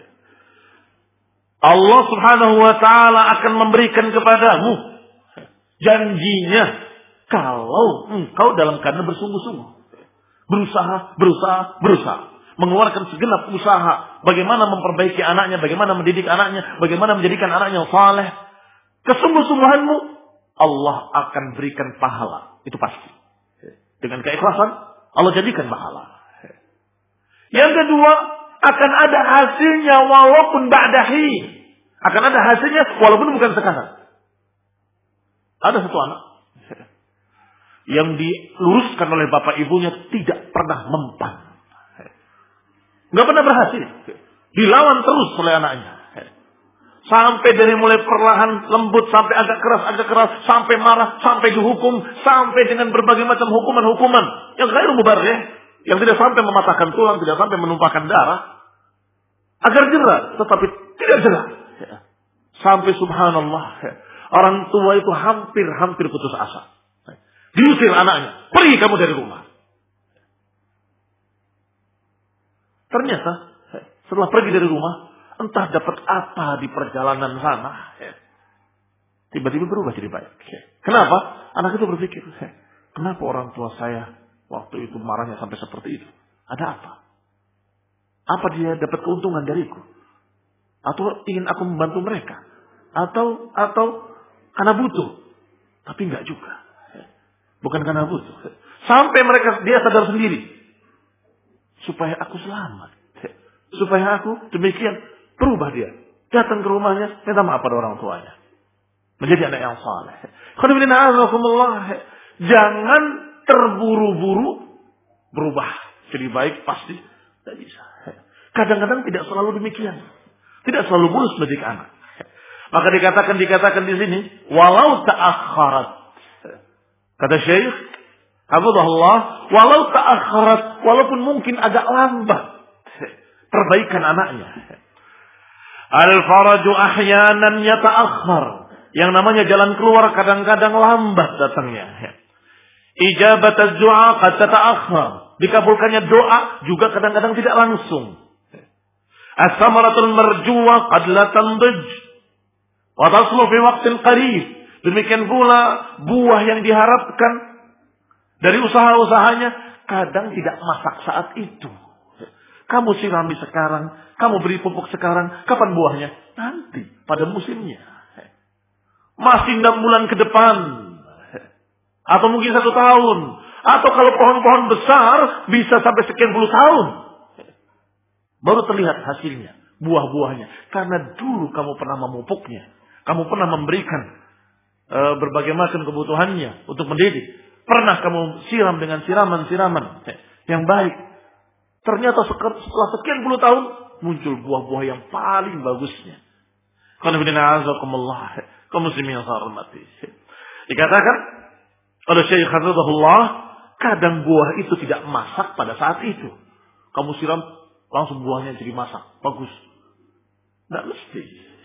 Allah Subhanahu wa taala akan memberikan kepadamu janjinya kalau engkau dalam keadaan bersungguh-sungguh. Berusaha, berusaha, berusaha. Mengeluarkan segenap usaha. Bagaimana memperbaiki anaknya, bagaimana mendidik anaknya, bagaimana menjadikan anaknya saleh. Kesungguh-sungguhanmu, Allah akan berikan pahala. Itu pasti. Dengan keikhlasan, Allah jadikan pahala. Yang kedua, akan ada hasilnya walaupun ba'dahi. Akan ada hasilnya walaupun bukan sekarang. Ada satu anak yang diluruskan oleh bapak ibunya tidak pernah mempan. Nggak pernah berhasil. Dilawan terus oleh anaknya. Sampai dari mulai perlahan lembut sampai agak keras, agak keras, sampai marah, sampai dihukum, sampai dengan berbagai macam hukuman-hukuman yang ghairu mubarrih, yang tidak sampai mematahkan tulang, tidak sampai menumpahkan darah, agar jerah, tetapi tidak jerah. Sampai subhanallah, orang tua itu hampir-hampir putus asa. Diusir anaknya, pergi kamu dari rumah. Ternyata setelah pergi dari rumah, entah dapat apa di perjalanan sana, tiba-tiba berubah jadi baik. Kenapa? Anak itu berpikir, kenapa orang tua saya waktu itu marahnya sampai seperti itu? Ada apa? Apa dia dapat keuntungan dariku? Atau ingin aku membantu mereka? Atau atau karena butuh? Tapi enggak juga. Bukan karena butuh. Sampai mereka dia sadar sendiri. Supaya aku selamat. Supaya aku demikian. Berubah dia. Datang ke rumahnya. Minta maaf pada orang tuanya. Menjadi anak yang saleh. Jangan terburu-buru berubah. Jadi baik pasti. Tidak bisa. Kadang-kadang tidak selalu demikian. Tidak selalu mulus mendidik anak. Maka dikatakan dikatakan di sini. Walau ta'akharat. Kata Syekh, hafizahullah, walau ta'akharat, walaupun mungkin agak lambat perbaikan anaknya. Al-faraju ahyanan yata'akhar. Yang namanya jalan keluar kadang-kadang lambat datangnya. Ijabat az-du'a qad tata'akhar. Dikabulkannya doa juga kadang-kadang tidak langsung. As-samaratul marjuwa qad la tanbij. Wa taslu fi waqtin qarib. Demikian pula buah yang diharapkan dari usaha-usahanya kadang tidak masak saat itu. Kamu sirami sekarang, kamu beri pupuk sekarang, kapan buahnya? Nanti, pada musimnya. Masih enam bulan ke depan. Atau mungkin satu tahun. Atau kalau pohon-pohon besar, bisa sampai sekian puluh tahun. Baru terlihat hasilnya, buah-buahnya. Karena dulu kamu pernah memupuknya. Kamu pernah memberikan berbagai macam kebutuhannya untuk mendidik. Pernah kamu siram dengan siraman-siraman yang baik. Ternyata setelah sekian puluh tahun muncul buah-buah yang paling bagusnya. Kaum muslimin yang saya hormati. Dikatakan oleh Syekh Hafizahullah, Kadang buah itu tidak masak pada saat itu. Kamu siram, langsung buahnya jadi masak. Bagus. Tidak mesti.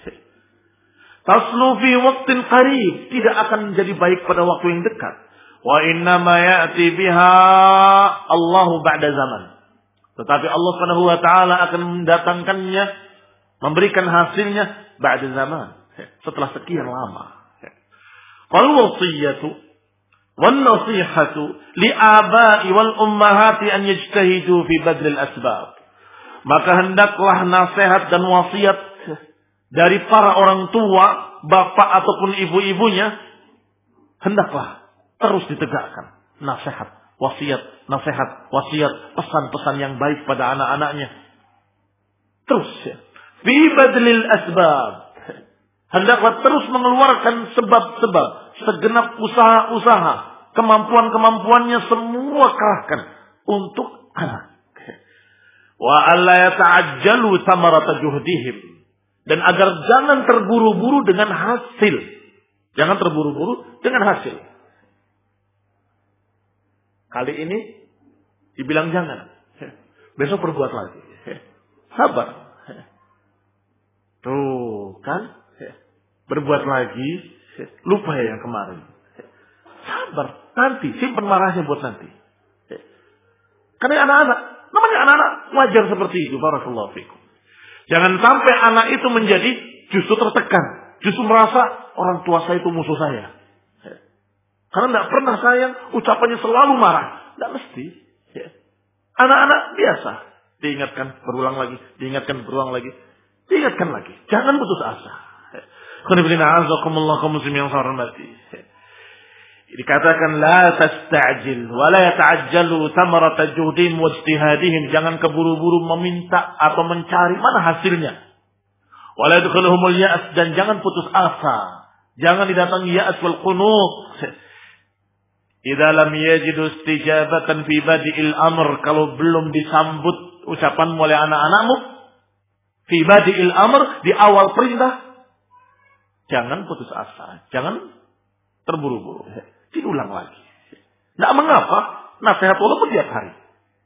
Taslu fi waqtin qarib. Tidak akan menjadi baik pada waktu yang dekat. Wa innama ya'ti biha Allahu ba'da zaman. Tetapi Allah Subhanahu wa taala akan mendatangkannya, memberikan hasilnya ba'da zaman, setelah sekian lama. Wal wasiyatu wan nasihatu li aba'i wal ummahati an yajtahidu fi badl al asbab. Maka hendaklah nasihat dan wasiat dari para orang tua, bapak ataupun ibu-ibunya, hendaklah terus ditegakkan. Nasihat, wasiat, nasihat, wasiat, pesan-pesan yang baik pada anak-anaknya. Terus ya. Fi badlil asbab. Hendaklah terus mengeluarkan sebab-sebab, segenap usaha-usaha, kemampuan-kemampuannya semua kerahkan untuk anak. Wa alla yata'ajjalu thamarata juhdihim. Dan agar jangan terburu-buru dengan hasil. Jangan terburu-buru dengan hasil. Kali ini dibilang jangan. Besok perbuat lagi. Sabar. Tuh kan. Berbuat lagi. Lupa ya yang kemarin. Sabar. Nanti. Simpan marahnya buat nanti. Karena anak-anak. Namanya anak-anak wajar seperti itu. Barakallahu fikum. Jangan sampai anak itu menjadi justru tertekan. Justru merasa orang tua saya itu musuh saya. Karena tidak pernah sayang, ucapannya selalu marah. Tidak mesti. Anak-anak biasa. Diingatkan, berulang lagi. Diingatkan, berulang lagi. Diingatkan lagi. Jangan putus asa. Dikatakan la tasta'jil wa la yata'ajjalu thamarata juhdihim wa ijtihadihim. Jangan keburu-buru meminta atau mencari mana hasilnya. Wa la yadkhuluhumul ya'as, dan jangan putus asa. Jangan didatangi ya'as wal qunut. Idza lam yajidu istijabatan fi badi'il amr, kalau belum disambut ucapan oleh anak-anakmu fi badi'il amr, di awal perintah, jangan putus asa, jangan terburu-buru. Diulang lagi. Tidak mengapa, nasihat walaupun tiap hari.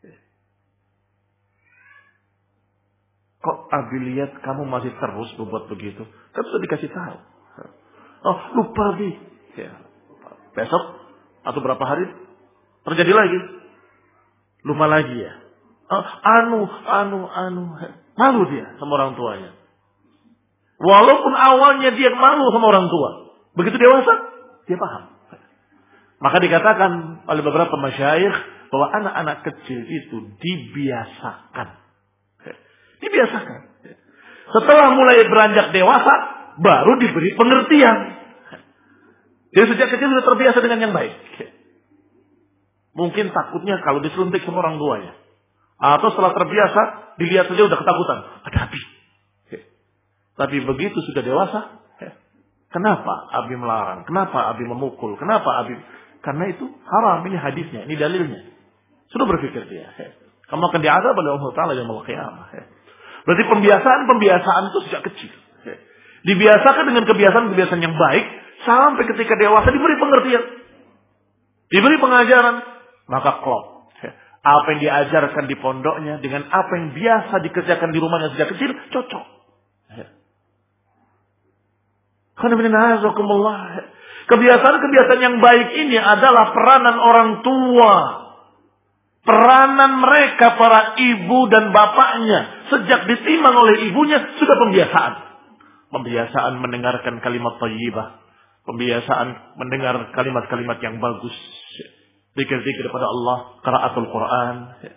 Kok Abi lihat kamu masih terus berbuat begitu? Kan sudah dikasih tahu. Oh, lupa Abi. Ya. Besok atau berapa hari terjadi lagi. Lupa lagi ya. Oh, anu, anu, anu. Malu dia sama orang tuanya. Walaupun awalnya dia malu sama orang tua. Begitu dewasa, dia paham. Maka dikatakan oleh beberapa masyayikh bahwa anak-anak kecil itu dibiasakan. Dibiasakan. Setelah mulai beranjak dewasa, baru diberi pengertian. Jadi sejak kecil sudah terbiasa dengan yang baik. Mungkin takutnya kalau diseluntik sama orang tuanya. Atau setelah terbiasa, dilihat saja udah ketakutan. Ada api. Tapi begitu sudah dewasa, kenapa Abi melarang? Kenapa Abi memukul? Kenapa Abi? Karena itu haram, ini hadisnya, ini dalilnya. Sudah berpikir dia. Kamu akan diazab oleh Allah Ta'ala yaumul qiyamah. Berarti pembiasaan-pembiasaan itu sejak kecil. Dibiasakan dengan kebiasaan-kebiasaan yang baik, sampai ketika dewasa diberi pengertian. Diberi pengajaran. Maka klop. Apa yang diajarkan di pondoknya dengan apa yang biasa dikerjakan di rumahnya sejak kecil, cocok. Kebiasaan-kebiasaan yang baik ini adalah peranan orang tua. Peranan mereka, para ibu dan bapaknya. Sejak ditimbang oleh ibunya, sudah pembiasaan. Pembiasaan mendengarkan kalimat thayyibah. Pembiasaan mendengar kalimat-kalimat yang bagus. Zikir-zikir kepada Allah. Qiraatul Quran.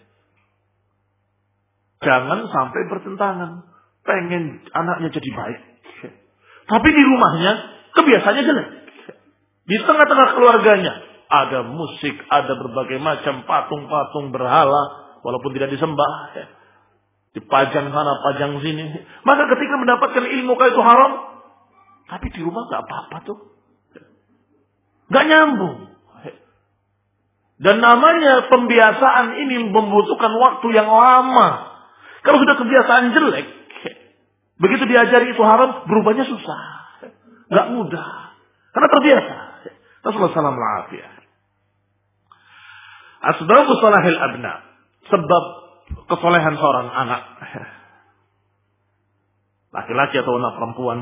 Jangan sampai bertentangan. Pengen anaknya jadi baik. Tapi di rumahnya kebiasaannya jelek. Di tengah-tengah keluarganya ada musik, ada berbagai macam patung-patung berhala, walaupun tidak disembah. Dipajang sana, pajang sini. Maka ketika mendapatkan ilmu kayak itu haram, tapi di rumah nggak apa-apa tuh, nggak nyambung. Dan namanya pembiasaan ini membutuhkan waktu yang lama. Kalau sudah kebiasaan jelek, begitu diajari itu haram, berubahnya susah. Nggak mudah. Karena terbiasa. Rasulullah sallallahu alaihi wasallam. Asbabu salahil abna. Sebab kesolehan seorang anak. Laki-laki atau anak perempuan.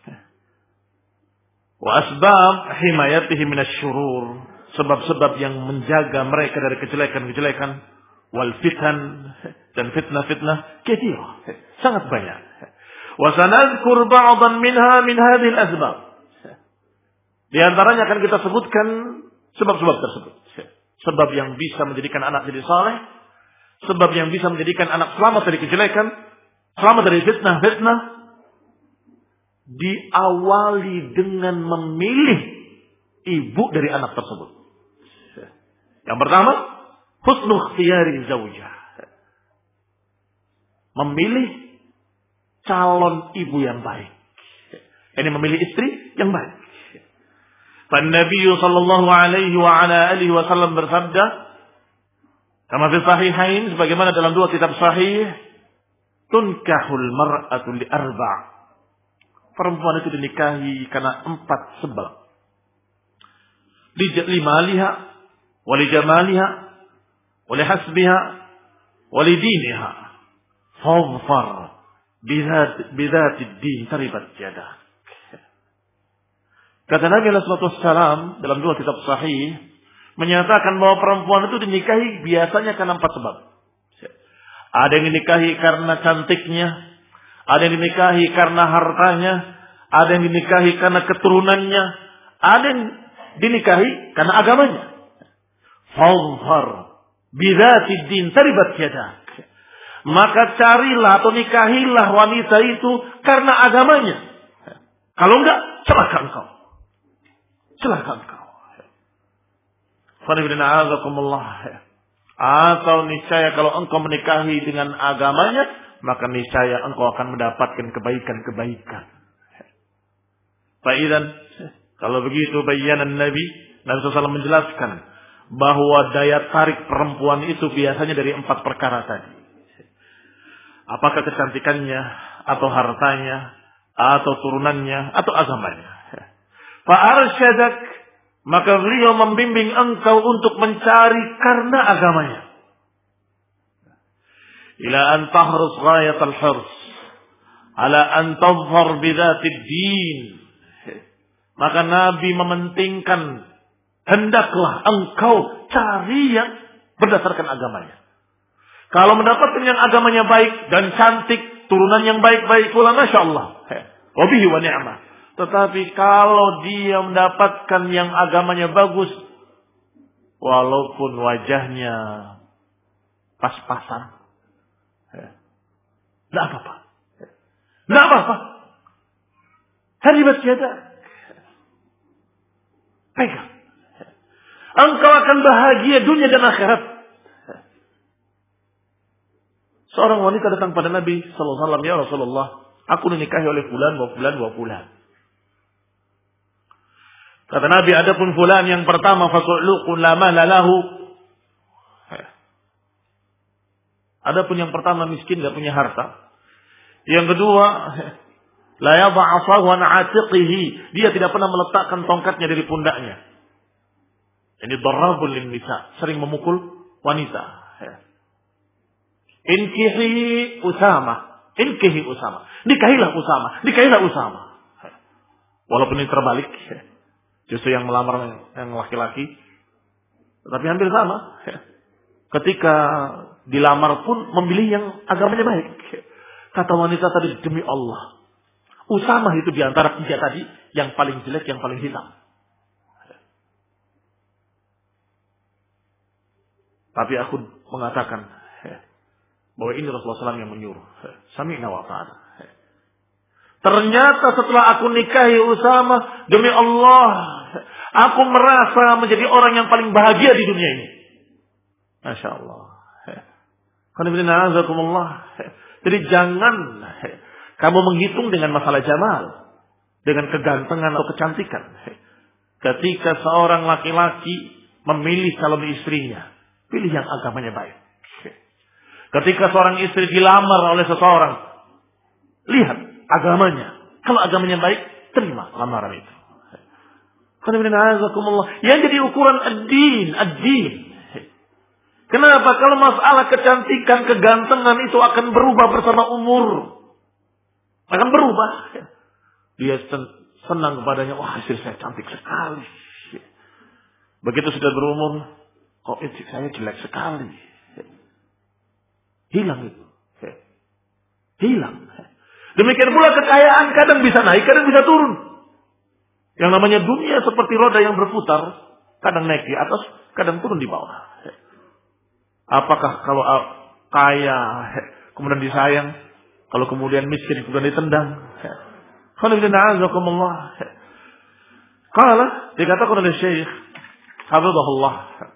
Wa asbab himayatihi minasyurur. Sebab-sebab yang menjaga mereka dari kejelekan-kejelekan. Wal fitan. Dan fitnah-fitnah. Kathirah. Sangat banyak. Wa sanadkur ba'dan minha min hadhil asbab. Di antaranya akan kita sebutkan sebab-sebab tersebut. Sebab yang bisa menjadikan anak jadi saleh. Sebab yang bisa menjadikan anak selamat dari kejelekan. Selamat dari fitnah-fitnah. Diawali dengan memilih ibu dari anak tersebut. Yang pertama, husnu ikhtiyari zaujah. Memilih calon ibu yang baik. Ini memilih istri yang baik. Nabi sallallahu alaihi wa ala alihi wasallam bersabda, kama fi sahihain, sebagaimana dalam dua kitab sahih, tunkahul mar'atu li arba'. Perempuan itu dinikahi karena empat sebab. Li maliha, wa li jamaliha, wa li hasbiha, wa li diniha. Fadfar bidzat bidzatid din taribat yadak. Kata Nabi sallallahu alaihi wasallam dalam dua kitab sahih menyatakan bahwa perempuan itu dinikahi biasanya karena empat sebab. Ada yang dinikahi karena cantiknya, ada yang dinikahi karena hartanya, ada yang dinikahi karena keturunannya, ada yang dinikahi karena agamanya. Fadhfar bidzatid din taribat yadak. Maka carilah atau nikahilah wanita itu karena agamanya. Kalau enggak, celaka engkau. Celaka engkau. Atau niscaya kalau engkau menikahi dengan agamanya, maka niscaya engkau akan mendapatkan kebaikan-kebaikan. Fa'idan, kalau begitu bayanan Nabi, Nabi sallallahu alaihi wasallam menjelaskan bahwa daya tarik perempuan itu biasanya dari empat perkara tadi. Apakah kecantikannya, atau hartanya, atau turunannya, atau agamanya. Fa'arsyadak, maka beliau membimbing engkau untuk mencari karena agamanya. Ila an tahrus ghayatal hirs ala an tadhhar bidzatid din. Maka Nabi mementingkan hendaklah engkau cari yang berdasarkan agamanya. Kalau mendapatkan yang agamanya baik dan cantik, turunan yang baik-baik pula, masya Allah, wabihi wa ni'mah. Tetapi kalau dia mendapatkan yang agamanya bagus, walaupun wajahnya pas-pasan, tidak apa-apa. Tidak apa-apa. Haribat tiada. Pegang. Engkau akan bahagia dunia dan akhirat. Seorang wanita datang pada Nabi sallallahu alaihi wasallam, ya Rasulullah, aku dinikahi oleh fulan, wa fulan, wa fulan. Kata Nabi, adapun fulan yang pertama, fasu'luqun la mala lahu. Adapun yang pertama miskin, enggak punya harta. Yang kedua, la yadha'afahu an 'atiqihi, dia tidak pernah meletakkan tongkatnya dari pundaknya. Ini darabun lin nisa, sering memukul wanita. Inkihi Usama, inkihi Usama. Nikahilah Usama, nikahilah Usama. Walaupun ini terbalik, justru yang melamar yang laki-laki, tapi hampir sama. Ketika dilamar pun memilih yang agamanya baik. Kata wanita tadi, demi Allah, Usama itu diantara tiga tadi yang paling jelek, yang paling hitam. Tapi aku mengatakan bahwa ini Rasulullah shallallahu alaihi wasallam yang menyuruh. Sami'na wa ta'ala. Ternyata setelah aku nikahi Usama, demi Allah, aku merasa menjadi orang yang paling bahagia di dunia ini. Masya Allah. Jadi jangan kamu menghitung dengan masalah jamal, dengan kegantengan atau kecantikan. Ketika seorang laki-laki memilih calon istrinya, pilih yang agamanya baik. Ketika seorang istri dilamar oleh seseorang, lihat agamanya. Kalau agamanya baik, terima lamaran itu. Yang jadi ukuran ad-din, ad-din. Kenapa? Kalau masalah kecantikan, kegantengan itu akan berubah bersama umur. Akan berubah. Dia senang kepadanya, wah istri saya cantik sekali. Begitu sudah berumur, kok istri saya jelek sekali. Hilang itu. Hilang. Demikian pula kekayaan kadang bisa naik, kadang bisa turun. Yang namanya dunia seperti roda yang berputar, kadang naik di atas, kadang turun di bawah. Apakah kalau kaya kemudian disayang, kalau kemudian miskin kemudian ditendang? Qala dikatakan oleh Syekh hafizahullah.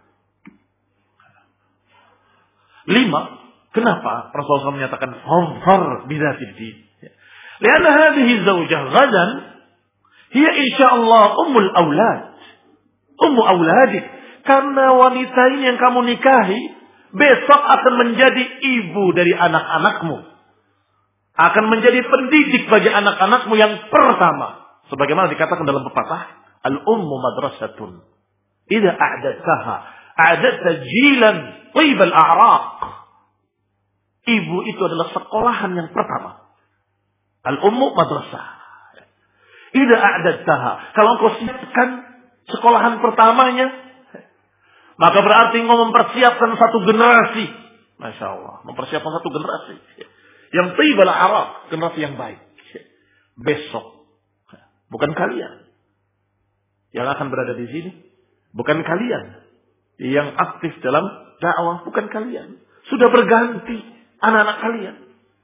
Lima, kenapa Rasulullah menyatakan hafar bidzatid din? Karena hadhihi zaujah gadan hiya insyaallah ummul aulad. Ummu auladik. Karena wanita ini yang kamu nikahi besok akan menjadi ibu dari anak-anakmu. Akan menjadi pendidik bagi anak-anakmu yang pertama. Sebagaimana dikatakan dalam pepatah, al-ummu madrasatun. Idza a'dadtaha, a'dadta jilan tibal a'raq. Ibu itu adalah sekolahan yang pertama. Al-ummu madrasah. Idza a'dadtaha, kalau engkau siapkan sekolahan pertamanya, maka berarti engkau mempersiapkan satu generasi. Masya Allah, mempersiapkan satu generasi yang tibal a'raq, generasi yang baik. Besok, bukan kalian yang akan berada di sini, bukan kalian yang aktif dalam dakwah, bukan kalian. Sudah berganti anak-anak kalian.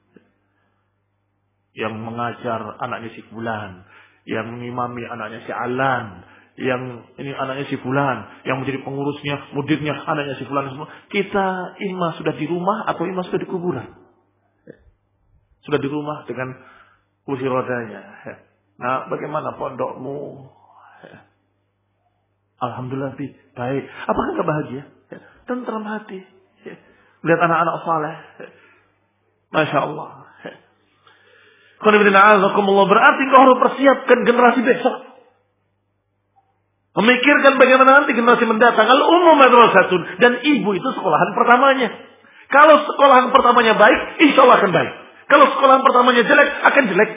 Yang mengajar anaknya si Fulan, yang mengimami anaknya si Alan, yang ini anaknya si Fulan, yang menjadi pengurusnya, mudirnya anaknya si Fulan semua. Kita imma sudah di rumah atau imma sudah di kuburan. Sudah di rumah dengan kursi rodanya. Nah, bagaimana pondokmu? Alhamdulillah baik. Apakah enggak bahagia? Tentram hati. Melihat anak-anak saleh. Masya Allah. Berarti kau harus persiapkan generasi besok. Memikirkan bagaimana nanti generasi mendatang. Al-ummu madrasatun. Dan ibu itu sekolahan pertamanya. Kalau sekolahan pertamanya baik, insya Allah akan baik. Kalau sekolahan pertamanya jelek, akan jelek.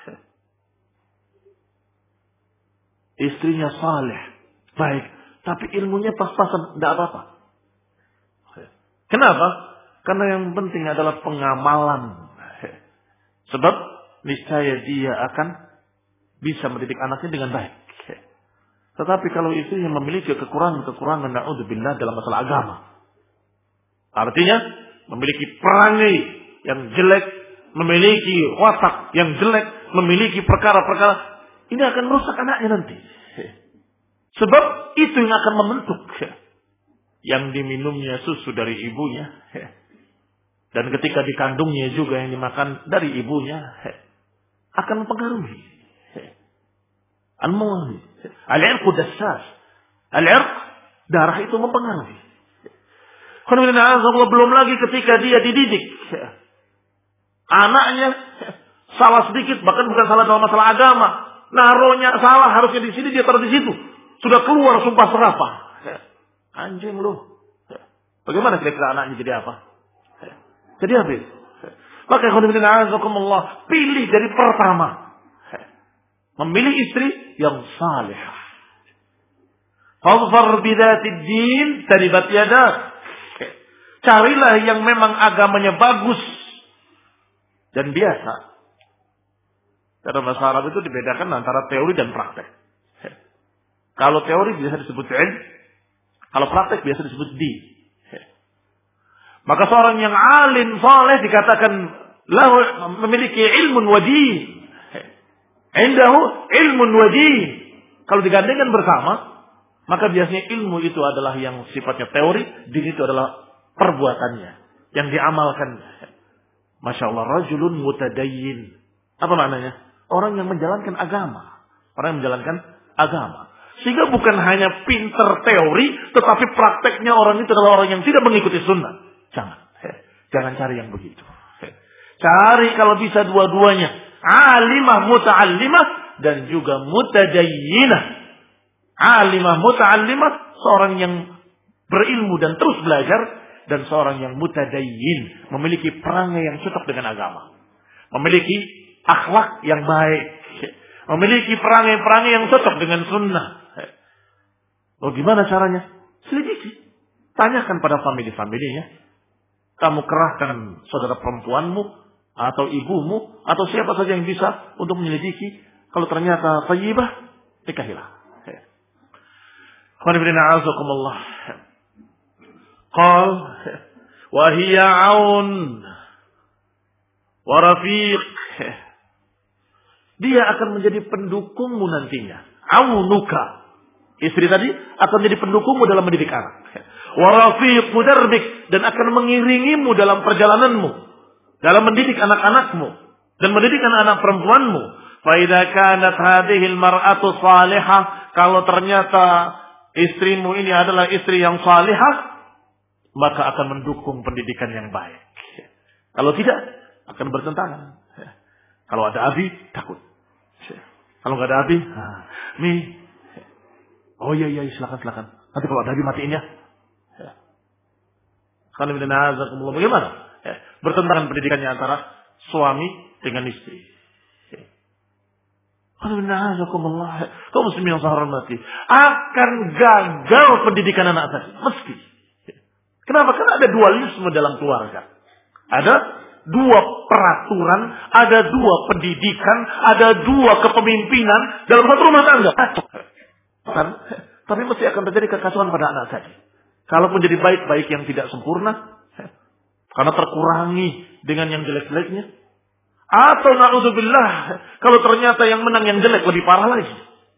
Istrinya saleh, baik. Tapi ilmunya pas-pasan, tidak apa-apa. Kenapa? Karena yang penting adalah pengamalan. Sebab niscaya dia akan bisa mendidik anaknya dengan baik. Tetapi kalau istrinya memiliki kekurangan-kekurangan, na'udzubillah, dalam masalah agama. Artinya, memiliki perangai yang jelek, memiliki watak yang jelek, memiliki perkara-perkara, ini akan merusak anaknya nanti. Sebab itu yang akan membentuk. Yang diminumnya susu dari ibunya. Dan ketika dikandungnya juga yang dimakan dari ibunya. Akan mempengaruhi. Al-Mu'ahid. Al-Irqu dassas. Al-Irq, darah itu mempengaruhi. Belum lagi ketika dia dididik. Anaknya salah sedikit, bahkan bukan salah dalam masalah agama. Naruhnya salah, harusnya di sini, dia taruh di situ. Sudah keluar sumpah serapah. Anjing lu. Bagaimana kira-kira anaknya jadi apa? Jadi habis. Maka Allah pilih dari pertama. Memilih istri yang salihah. Fadfar bidatid din taribat yadak. Carilah yang memang agamanya bagus dan biasa. Dalam bahasa Arab itu dibedakan antara teori dan praktek. Kalau teori biasa disebut ilm, kalau praktek biasa disebut din. Maka seorang yang alim saleh dikatakan lahu memiliki ilmun wa din. Indahu ilmun wa din. Kalau digandengkan bersama, maka biasanya ilmu itu adalah yang sifatnya teori, din itu adalah perbuatannya yang diamalkan. Masya Allah, rajulun mutadayyin. Apa maknanya? Orang yang menjalankan agama. Orang yang menjalankan agama. Sehingga bukan hanya pinter teori, tetapi prakteknya orang itu adalah orang yang tidak mengikuti sunnah. Jangan. Jangan cari yang begitu. Cari kalau bisa dua-duanya. Alimah muta'allimah dan juga mutadayyinah. Alimah muta'allimah, seorang yang berilmu dan terus belajar. dan seorang yang mutadayyin, memiliki perangai yang cocok dengan agama, memiliki akhlak yang baik, memiliki perangai-perangai yang cocok dengan sunnah. Oh, gimana caranya? Selidiki. Tanyakan pada famili-familinya. Kamu kerahkan saudara perempuanmu atau ibumu atau siapa saja yang bisa untuk menyelidiki. Kalau ternyata thayyibah, nikahilah. Qal wa hiya aun wa rafiq. Dia akan menjadi pendukungmu nantinya. Aunuka. Istri tadi akan menjadi pendukungmu dalam mendidik anak. Wa rafiq darbik, dan akan mengiringimu dalam perjalananmu, dalam mendidik anak-anakmu dan mendidik anak-anak perempuanmu. Fa idza kanat hadhihi al-mar'atu salihah, kalau ternyata istrimu ini adalah istri yang salihah, maka akan mendukung pendidikan yang baik. Kalau tidak, akan bertentangan. Kalau ada abi, takut. Kalau nggak ada abi, ah, nih, oh iya iya silakan silakan. Nanti kalau ada abi matiin ya. Karena bagaimana? Ya, bertentangan pendidikannya antara suami dengan istri. Kau muslim yang saya hormati, akan gagal pendidikan anak tadi, mesti. Kenapa? Karena ada dualisme dalam keluarga. Ada dua peraturan, ada dua pendidikan, ada dua kepemimpinan dalam satu rumah tangga. Tapi mesti akan terjadi kekacauan pada anak tadi. Kalaupun jadi baik-baik yang tidak sempurna, karena terkurangi dengan yang jelek-jeleknya. Atau na'udzubillah, kalau ternyata yang menang yang jelek lebih parah lagi.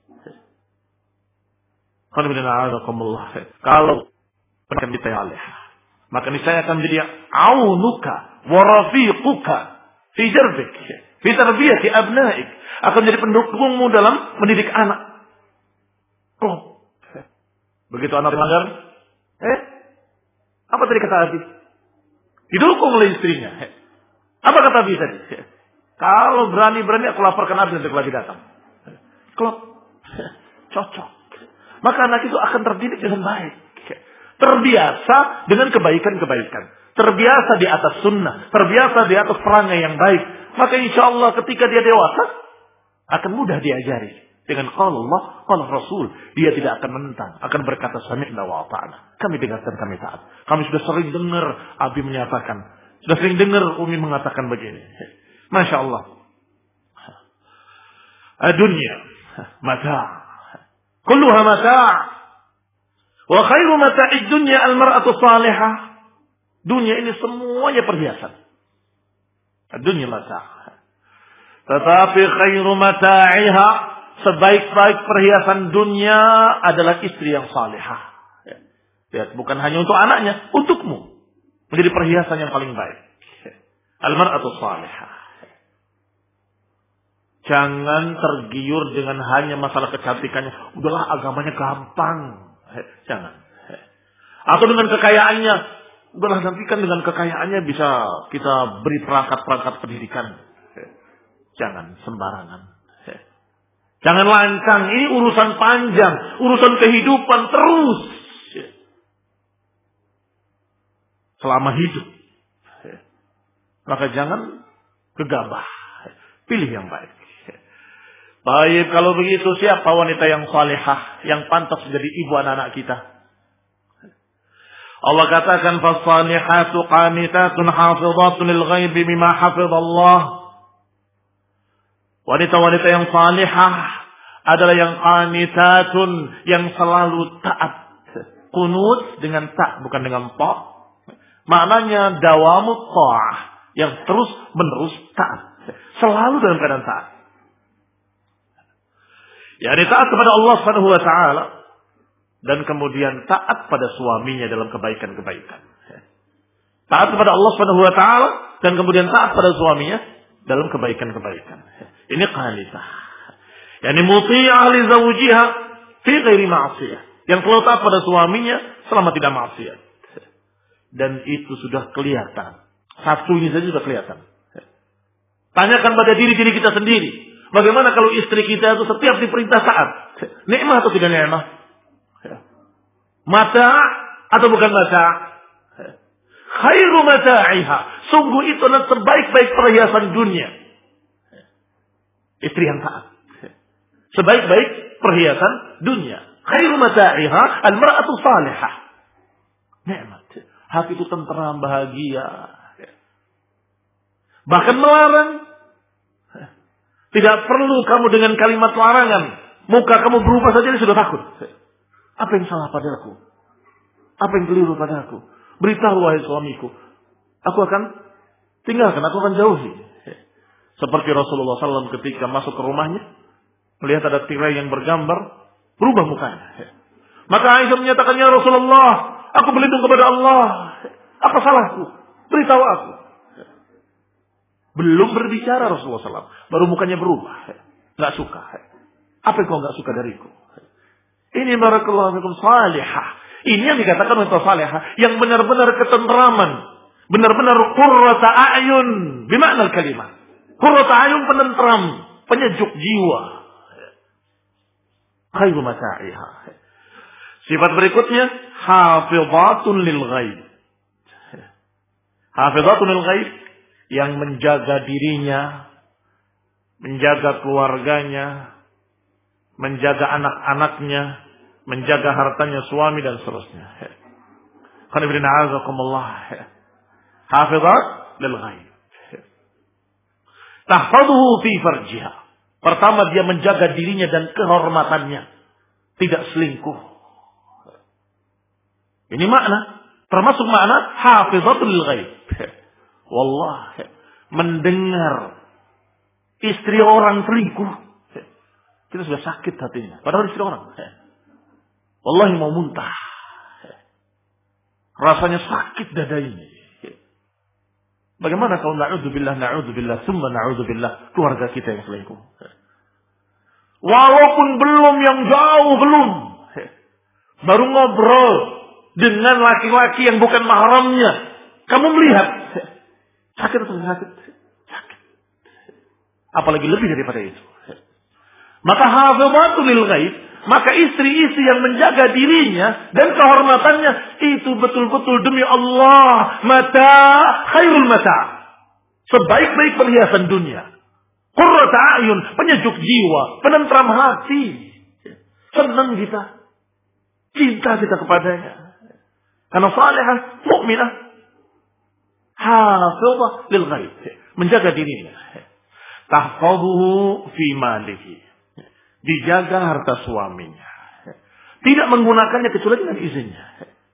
Kalau akan ditayalih, maka niscaya akan menjadi aunuka wa rafiquka fi jarbik, fi tarbiyati abnaik, akan jadi pendukungmu dalam mendidik anak. Oh, begitu anak melanggar, eh, apa tadi kata Abi? Didukung oleh istrinya. Eh. Apa kata Abi tadi? Eh. Kalau berani-berani aku laporkan Abi untuk lagi datang. Eh. Klop, eh. Cocok. Maka anak itu akan terdidik dengan baik. Eh. Terbiasa dengan kebaikan-kebaikan. Terbiasa di atas sunnah. Terbiasa di atas perangai yang baik. Maka insya Allah ketika dia dewasa, akan mudah diajari. Dengan qala Allah, qala Rasul, dia tidak akan menentang, akan berkata sami'na wa ata'na. Kami dengarkan, kami taat. Kami sudah sering dengar Abi menyatakan, sudah sering dengar Umi mengatakan begini. Masya Allah. Dunia mata', kulluha mata', wa khairu mata'id dunya al-mar'atu salihah. Dunia ini semuanya perhiasan. Dunia mata'. Tetapi khairu mata'iha, sebaik-baik perhiasan dunia adalah istri yang salihah. Ya, bukan hanya untuk anaknya, untukmu. Menjadi perhiasan yang paling baik. Al-mar'atu salihah. Jangan tergiur dengan hanya masalah kecantikannya. Udahlah, agamanya gampang. Jangan. Atau dengan kekayaannya. Udahlah, nanti kan dengan kekayaannya bisa kita beri perangkat-perangkat pendidikan. Jangan sembarangan. Jangan lancang, ini urusan panjang, urusan kehidupan terus. Selama hidup. Maka jangan gegabah. Pilih yang baik. Baik, kalau begitu siapa wanita yang salihah, yang pantas menjadi ibu anak-anak kita? Allah katakan, فَالصَّالِحَاتُ قَانِتَاتٌ حَافِظَاتٌ لِلْغَيْبِ بِمَا حَفِظَ اللَّهِ. Wanita-wanita yang salihah adalah yang qanitatun, yang selalu taat. Qunut dengan ta, bukan dengan ta. Maknanya dawamu ta'ah, yang terus menerus taat. Selalu dalam keadaan taat. Yani taat kepada Allah Subhanahu wa taala dan kemudian taat pada suaminya dalam kebaikan-kebaikan. Taat kepada Allah Subhanahu wa taala dan kemudian taat pada suaminya dalam kebaikan-kebaikan. Ini qanitah. Yani muti'ah li zawjiha fi ghairi ma'siyah. Yang selalu taat pada suaminya selama tidak maksiat. Dan itu sudah kelihatan. Satu ini saja sudah kelihatan. Tanyakan pada diri-diri kita sendiri. Bagaimana kalau istri kita itu setiap diperintah taat? Nikmat atau tidak nikmat? Mata atau bukan mata? khairu mata'iha. Sungguh itu adalah sebaik-baik perhiasan dunia. Istri yang taat. Sebaik-baik perhiasan dunia. Khairu mata'iha al-mar'atu salihah. Nikmat. Hati itu tenteram, bahagia. Bahkan melarang. Tidak perlu kamu dengan kalimat larangan. Muka kamu berubah saja dia sudah takut. Apa yang salah padaku? Apa yang keliru padaku? Beritahu wahai suamiku. Aku akan tinggalkan, aku akan jauhi. Seperti Rasulullah shallallahu alaihi wasallam ketika masuk ke rumahnya. Melihat ada tirai yang bergambar. Berubah mukanya. Maka Aisyah menyatakan, ya Rasulullah, aku berlindung kepada Allah. Apa salahku? Beritahu aku. Belum berbicara Rasulullah shallallahu alaihi wasallam. Baru mukanya berubah. Gak suka. Apa yang kau gak suka dariku? Ini barakallahu fikum salihah. Ini yang dikatakan wanita salihah. Yang benar-benar ketenteraman. Benar-benar qurrata a'yun. Bimakna kalimat. Qurrata a'yun penenteram. Penyejuk jiwa. Khairu mata'iha. Sifat berikutnya. Hafidhatun lil ghaib. Hafidhatun lil ghaib. Yang menjaga dirinya, menjaga keluarganya, menjaga anak-anaknya, menjaga hartanya suami dan seterusnya. Qanibrin a'azakumullah. Hafizat lil ghaib. Tahfaduhu fi farjiha. Pertama dia menjaga dirinya dan kehormatannya. Tidak selingkuh. Ini makna. Termasuk makna hafizatul lil ghaib. Wallah, mendengar istri orang selingkuh, kita sudah sakit hatinya. Padahal istri orang. Wallahi mau muntah. Rasanya sakit dada ini. Bagaimana kalau na'udzubillah, na'udzubillah, summa na'udzubillah, keluarga kita yang selingkuh. Walaupun belum yang jauh, belum. Baru ngobrol dengan laki-laki yang bukan mahramnya. Kamu melihat. Sakit atau sakit? Sakit. Apalagi lebih daripada itu. Maka hafidhatul lil ghaib, maka istri-istri yang menjaga dirinya dan kehormatannya itu betul-betul demi Allah, mata khairul mata. Sebaik-baik perhiasan dunia. Qurrata a'yun, penyejuk jiwa, penentram hati. Senang kita. Cinta kita kepadanya. Karena salihah, mukminah. Hafidhah lil ghaib, menjaga dirinya. Tahfazuhu fi malihi, dijaga harta suaminya. Tidak menggunakannya kecuali dengan izinnya.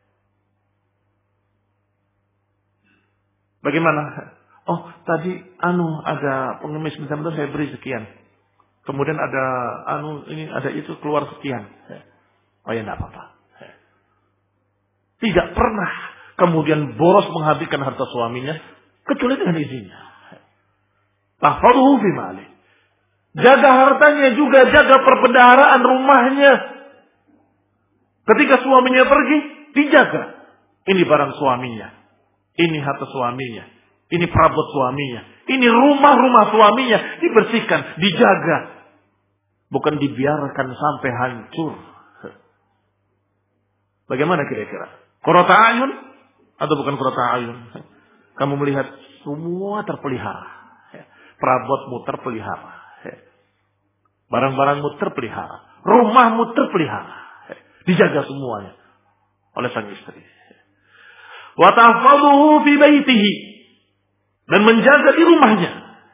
Bagaimana? Oh, tadi anu ada pengemis bentar-bentar saya beri sekian. Kemudian ada anu ini ada itu keluar sekian. Oh ya enggak apa-apa. Tidak pernah kemudian boros menghabiskan harta suaminya kecuali dengan izinnya. Tahfaduhu fi mali. Jaga hartanya juga, jaga perbendaharaan rumahnya. Ketika suaminya pergi, dijaga. Ini barang suaminya. Ini harta suaminya. Ini perabot suaminya. Ini rumah-rumah suaminya. Dibersihkan, dijaga. Bukan dibiarkan sampai hancur. Bagaimana kira-kira? Qurrata a'yun? Atau bukan qurrata a'yun? Kamu melihat semua terpelihara. Perabotmu terpelihara. Barang-barangmu terpelihara. Rumahmu terpelihara. Dijaga semuanya oleh sang istri. Wa tahfazuhu fi baitihi, dan menjaga di rumahnya.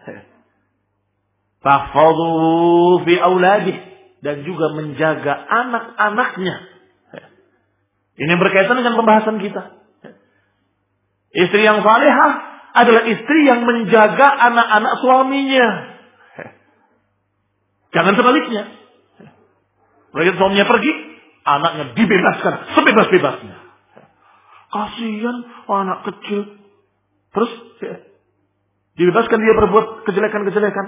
Tahfazuhu fi auladihi, dan juga menjaga anak-anaknya. Ini berkaitan dengan pembahasan kita. Istri yang salihah adalah istri yang menjaga anak-anak suaminya. Jangan sebaliknya. Begitu suaminya pergi, anaknya dibebaskan sebebas-bebasnya. Kasihan anak kecil. Terus ya, dibebaskan dia berbuat kejelekan-kejelekan.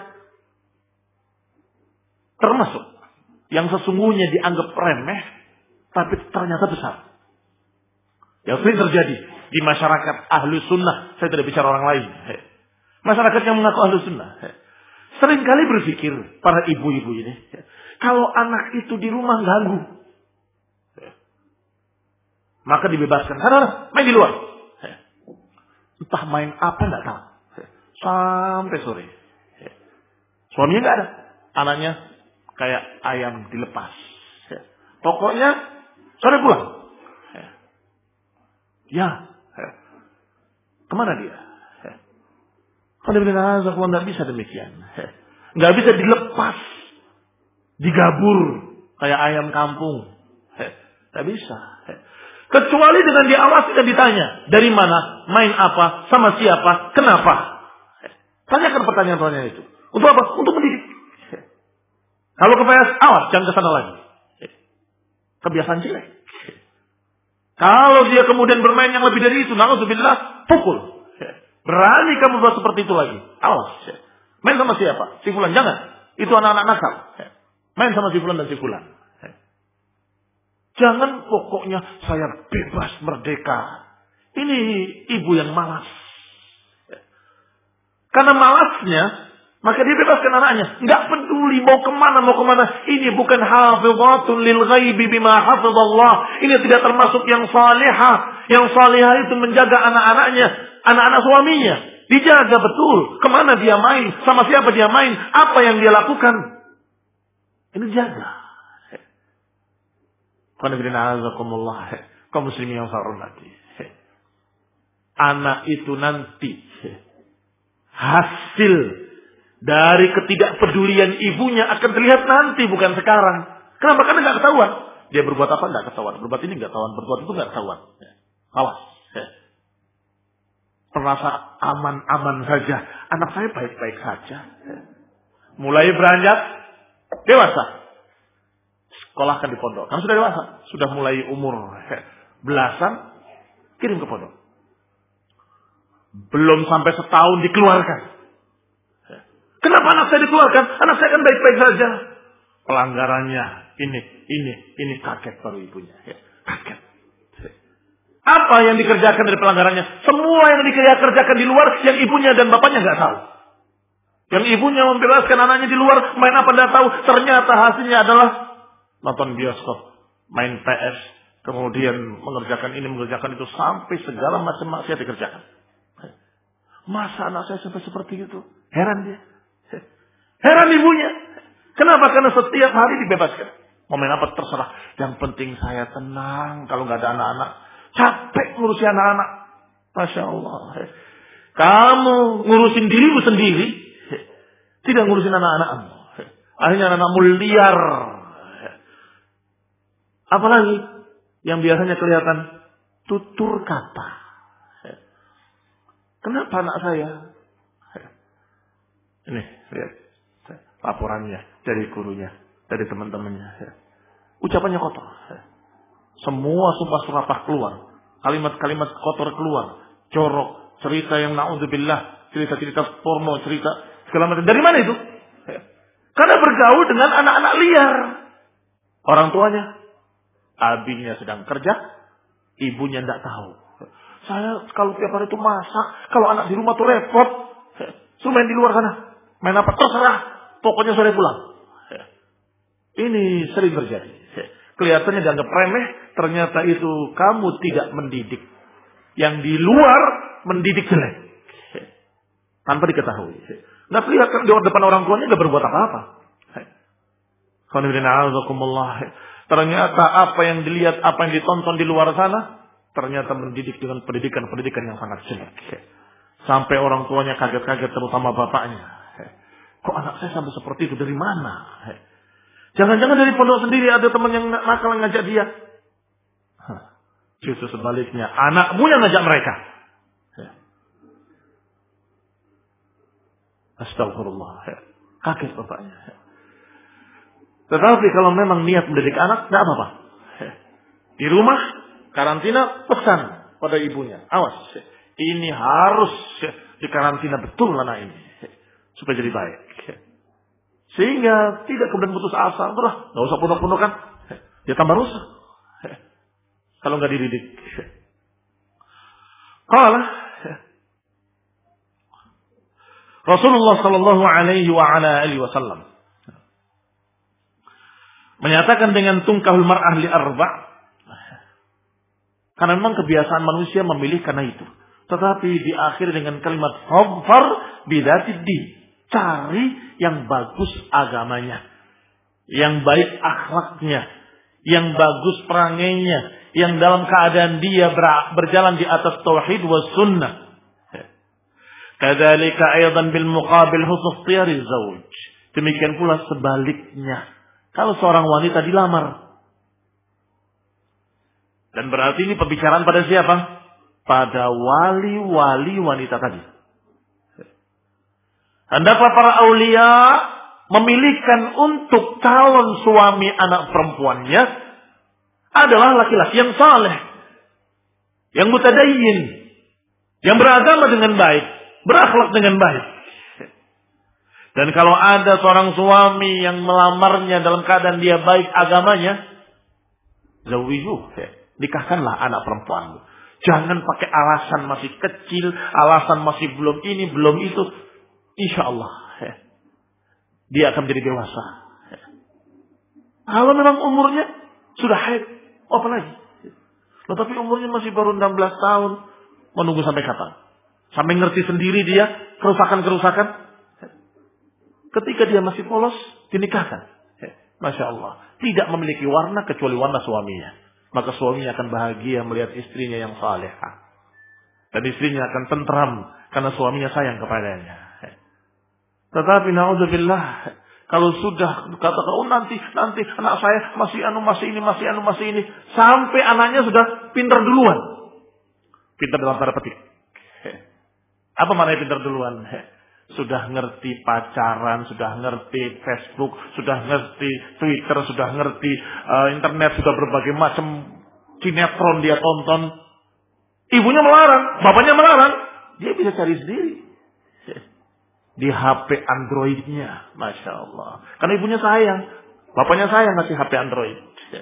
Termasuk yang sesungguhnya dianggap remeh, tapi ternyata besar. Yang sering terjadi di masyarakat ahlu sunnah. Saya tidak bicara orang lain. Masyarakat yang mengaku ahlu sunnah. Seringkali berpikir para ibu-ibu ini. Kalau anak itu di rumah ganggu. Maka dibebaskan. Sana, main di luar. Entah main apa enggak tahu. Sampai sore. Suaminya enggak ada. Anaknya kayak ayam dilepas. Pokoknya sore pulang. Ya. Kemana dia? Kalau enggak bisa demikian. Enggak bisa dilepas. Digabur. Kayak ayam kampung. Enggak bisa. Kecuali dengan diawasi dan ditanya. Dari mana? Main apa? Sama siapa? Kenapa? Tanyakan pertanyaan-pertanyaan itu. Untuk apa? Untuk mendidik. Kalau kepayas, awas. Jangan kesana lagi. Kebiasaan jelek. Kalau dia kemudian bermain yang lebih dari itu. Na'udzubillah. Pukul. Berani kamu buat seperti itu lagi. Awas. Main sama siapa? Si fulan. Jangan. Itu anak-anak nakal. Main sama si fulan dan si fulan. Jangan pokoknya saya bebas merdeka. Ini ibu yang malas. Karena malasnya, maka dia bebaskan anaknya. Enggak peduli mau kemana, mau kemana. Ini bukan hafizatun lil ghaibi bima hafizallah. Ini tidak termasuk yang salihah. Yang salihah itu menjaga anak-anaknya, anak-anak suaminya. Dijaga betul. Kemana dia main, sama siapa dia main, apa yang dia lakukan. Ini jaga. Kaum muslimin yang saya hormati. Anak itu nanti hasil dari ketidakpedulian ibunya akan terlihat nanti, bukan sekarang. Kenapa? Karena nggak ketahuan. Dia berbuat apa nggak ketahuan. Berbuat ini nggak ketahuan. Berbuat itu nggak ketahuan. Awas. Merasa aman-aman saja. Anak saya baik-baik saja. Mulai beranjak dewasa. Sekolahkan di pondok. Kamu sudah dewasa. Sudah mulai umur belasan. Kirim ke pondok. Belum sampai setahun dikeluarkan. Kenapa anak saya dikeluarkan? Anak saya kan baik-baik saja. Pelanggarannya ini, ini, ini kaget baru ibunya. Kaget. Apa yang dikerjakan dari pelanggarannya? Semua yang dikerjakan di luar yang ibunya dan bapaknya nggak tahu. Yang ibunya membebaskan anaknya di luar, main apa nggak tahu. Ternyata hasilnya adalah nonton bioskop, main P S, kemudian mengerjakan ini, mengerjakan itu, sampai segala macam maksiat dikerjakan. Masa anak saya sampai seperti itu? Heran dia. Heran ibunya. Kenapa? Karena setiap hari dibebaskan. Mau main apa terserah. Yang penting saya tenang. Kalau nggak ada anak-anak, capek ngurusin anak-anak. Masya Allah. Kamu ngurusin dirimu sendiri, tidak ngurusin anak-anakmu. Akhirnya anak-anakmu liar. Apalagi yang biasanya kelihatan tutur kata. Kenapa anak saya? Ini lihat laporannya dari gurunya, dari teman-temannya. Ucapannya kotor. Semua sumpah serapah keluar, kalimat-kalimat kotor keluar, jorok, cerita yang naudzubillah, cerita-cerita porno, cerita segala macam. Dari mana itu? Karena bergaul dengan anak-anak liar. Orang tuanya, abinya sedang kerja, ibunya tidak tahu. Saya kalau tiap hari itu masak, kalau anak di rumah tuh repot. Suruh main di luar sana, main apa terserah, pokoknya sore pulang. Ini sering terjadi. Kelihatannya dianggap remeh, ternyata itu kamu tidak mendidik. Yang di luar mendidik jelek, tanpa diketahui. Nggak kelihatan di depan orang tuanya nggak berbuat apa-apa. Ternyata apa yang dilihat, apa yang ditonton di luar sana, ternyata mendidik dengan pendidikan-pendidikan yang sangat jelek. Sampai orang tuanya kaget-kaget, terutama bapaknya. Kok anak saya sampai seperti itu, dari mana? Jangan-jangan dari pondok sendiri ada teman yang nakal ngajak dia. Justru sebaliknya, anakmu yang ngajak mereka. Astagfirullah. Kaget bapaknya. Tetapi kalau memang niat mendidik anak, tidak apa-apa. Di rumah, karantina, pesan pada ibunya. Awas, ini harus dikarantina betul anak ini. Supaya jadi baik. Sehingga tidak kemudian putus asa. Udah, gak usah pondok-pondok kan. Dia tambah rusak. Kalau nggak dididik. Qala Rasulullah sallallahu alaihi wa ala alihi wasallam menyatakan dengan tungkahul mar'ah li arba'. Karena memang kebiasaan manusia memilih karena itu. Tetapi diakhiri dengan kalimat fadfar bidzatid din. Cari yang bagus agamanya, yang baik akhlaknya, yang bagus perangainya, yang dalam keadaan dia berjalan di atas tauhid was sunnah. Kadzalika aidan bil muqabil husn ikhtiyari zauj. Demikian pula sebaliknya. Kalau seorang wanita dilamar, dan berarti ini pembicaraan pada siapa? Pada wali-wali wanita tadi. Hendaklah para aulia memilihkan untuk calon suami anak perempuannya adalah laki-laki yang saleh, yang mutadayyin, yang beragama dengan baik, berakhlak dengan baik. Dan kalau ada seorang suami yang melamarnya dalam keadaan dia baik agamanya, zawijuh, nikahkanlah anak perempuanmu. Jangan pakai alasan masih kecil, alasan masih belum ini, belum itu. Insya Allah dia akan menjadi dewasa. Kalau memang umurnya sudah haid, apa lagi? Tetapi umurnya masih baru enam belas tahun, menunggu sampai kapan? Sampai ngerti sendiri dia kerusakan-kerusakan. Ketika dia masih polos, dinikahkan. Masya Allah. Tidak memiliki warna kecuali warna suaminya. Maka suaminya akan bahagia melihat istrinya yang salehah. Dan istrinya akan tentram karena suaminya sayang kepadanya. Tetapi na'udzubillah, kalau sudah katakan, oh nanti, nanti anak saya masih anu, masih ini, masih anu, masih ini. Sampai anaknya sudah pintar duluan. Pintar dalam tanda petik. Apa maknanya pintar duluan? Sudah ngerti pacaran, sudah ngerti Facebook, sudah ngerti Twitter, sudah ngerti uh, internet, sudah berbagai macam sinetron dia tonton. Ibunya melarang, bapaknya melarang, dia bisa cari sendiri di H P Androidnya, masya Allah. Karena ibunya sayang, bapaknya sayang ngasih H P Android.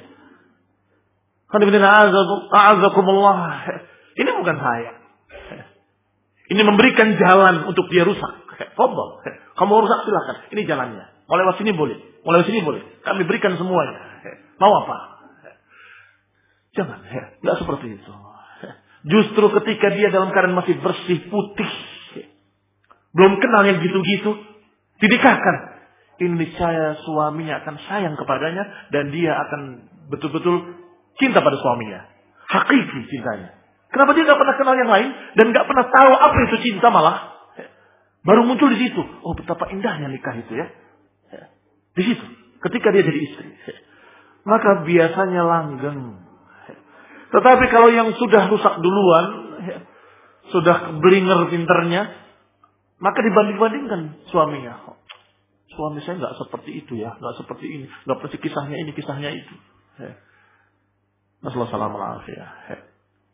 Ini bukan sayang, ini memberikan jalan untuk dia rusak. Fadhal, kamu rusak silakan. Ini jalannya. Mau lewat sini boleh, mau lewat sini boleh. Kami berikan semuanya. Mau apa? Jangan, nggak seperti itu. Justru ketika dia dalam keadaan masih bersih putih, belum kenal yang gitu-gitu, dinikahkan. Ini saya suaminya akan sayang kepadanya dan dia akan betul-betul cinta pada suaminya. Hakiki cintanya. Kenapa dia nggak pernah kenal yang lain dan nggak pernah tahu apa itu cinta malah? Baru muncul di situ. Oh, betapa indahnya nikah itu ya. Di situ. Ketika dia jadi istri. Maka biasanya langgeng. Tetapi kalau yang sudah rusak duluan, sudah blinger pinternya, maka dibanding-bandingkan suaminya. Suami saya nggak seperti itu ya. Nggak seperti ini. Nggak seperti kisahnya ini, kisahnya itu. Nasallallahu alaihi wasallam.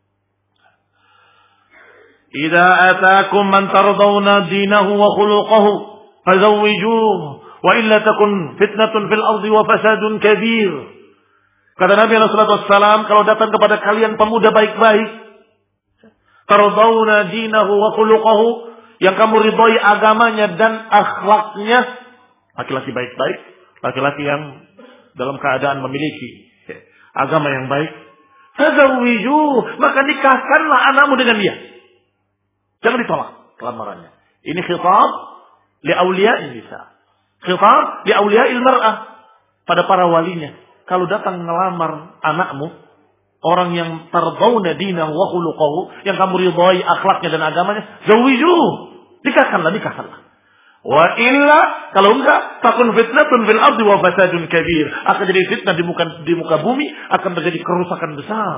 Idza ataakum man tardawna dinahu wa khuluquhu fazawwijuhu wa illa takun fitnatun fil ardi wa fasadun kabir. Kata Nabi sallallahu alaihi wasallam, kalau datang kepada kalian pemuda baik-baik, tardawna dinahu wa khuluquhu, yang kamu ridhoi agamanya dan akhlaknya, laki-laki baik-baik, laki-laki yang dalam keadaan memiliki agama yang baik, fazawwijuhu, maka nikahkanlah anakmu dengan dia. Jangan ditolak lamarannya. Ini khitab li awliya'in nisa. Khitab li awliya'il mar'ah, pada para walinya. Kalau datang ngelamar anakmu, orang yang tardawna dinahu wa khuluquhu, yang kamu ridhai akhlaknya dan agamanya, zawijuhu, nikahkanlah, nikahkanlah. Wa illa, kalau enggak, takun fitnatun fil ardi wa fasadun kabir. Akan jadi fitnah di muka di muka bumi, akan terjadi kerusakan besar.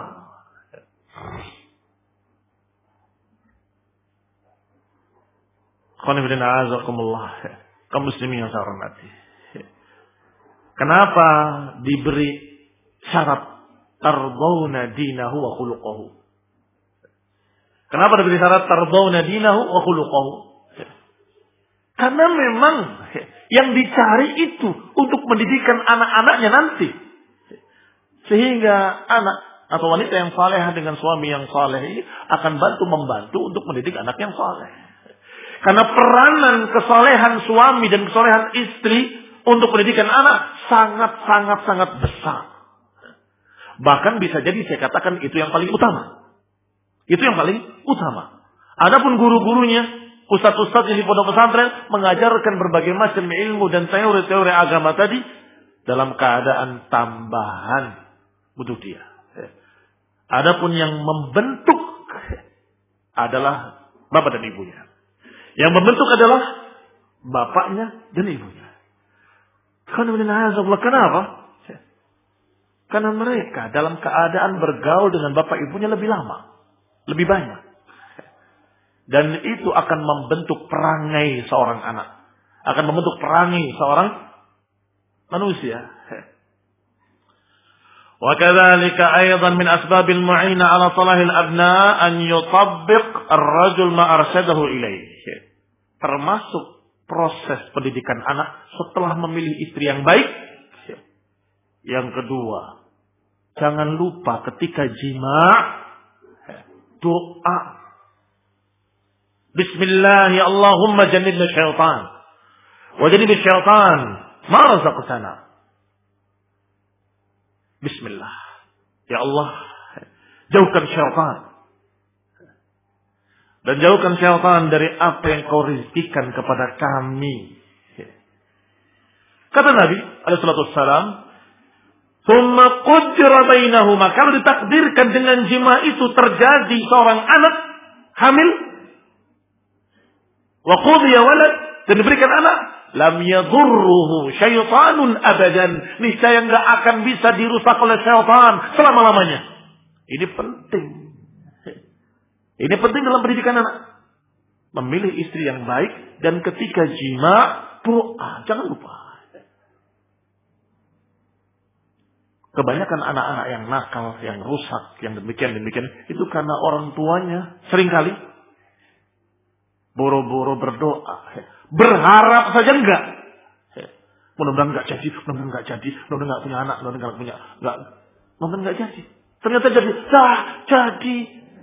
Kaum muslimin yang saya hormati. Kenapa diberi syarat tardawna dinahu wa khuluquhu? Kenapa diberi syarat tardawna dinahu wa khuluquhu? Karena memang yang dicari itu untuk mendidikan anak-anaknya nanti. Sehingga anak atau wanita yang saleh dengan suami yang saleh ini akan bantu membantu untuk mendidik anak yang saleh. Karena peranan kesalehan suami dan kesalehan istri untuk pendidikan anak sangat-sangat-sangat besar. Bahkan bisa jadi saya katakan itu yang paling utama. Itu yang paling utama. Adapun guru-gurunya, ustaz-ustaz yang di pondok pesantren mengajarkan berbagai macam ilmu dan teori-teori agama tadi dalam keadaan tambahan untuk dia. Adapun yang membentuk adalah bapak dan ibunya. Yang membentuk adalah bapaknya dan ibunya. Kenapa? Karena mereka dalam keadaan bergaul dengan bapak ibunya lebih lama, lebih banyak. Dan itu akan membentuk perangai seorang anak. Akan membentuk perangai seorang manusia. Wa kadzalika aidan min asbabil mu'ina ala salahil abna an yutabbiq ar-rajul ma arsyadahu ilaihi. Termasuk proses pendidikan anak setelah memilih istri yang baik. Yang kedua, jangan lupa ketika jima' doa. Bismillah ya Allahumma jannibna syaitan wa jannib syaitan ma razaqtana. Bismillah ya Allah, jauhkan syaitan dan jauhkan syaitan dari apa yang kau rizkikan kepada kami. Kata Nabi alaihi salatu wassalam, "Tsumma qaddara bainahuma," kalau ditakdirkan dengan jima itu terjadi seorang anak hamil, wa qudiya walad, dan diberikan anak, lam yadurruhu syaitanun abadan, niscaya enggak akan bisa dirusak oleh syaitan selama-lamanya. Ini penting. Ini penting dalam pendidikan anak. Memilih istri yang baik dan ketika jima doa, jangan lupa. Kebanyakan anak-anak yang nakal, yang rusak, yang demikian-demikian itu karena orang tuanya seringkali boro-boro berdoa, berharap saja enggak. Mudah-mudahan enggak jadi, mudah-mudahan enggak jadi, mudah-mudahan enggak punya anak, mudah-mudahan enggak punya, enggak, mudah-mudahan enggak jadi. Ternyata jadi, dah jadi.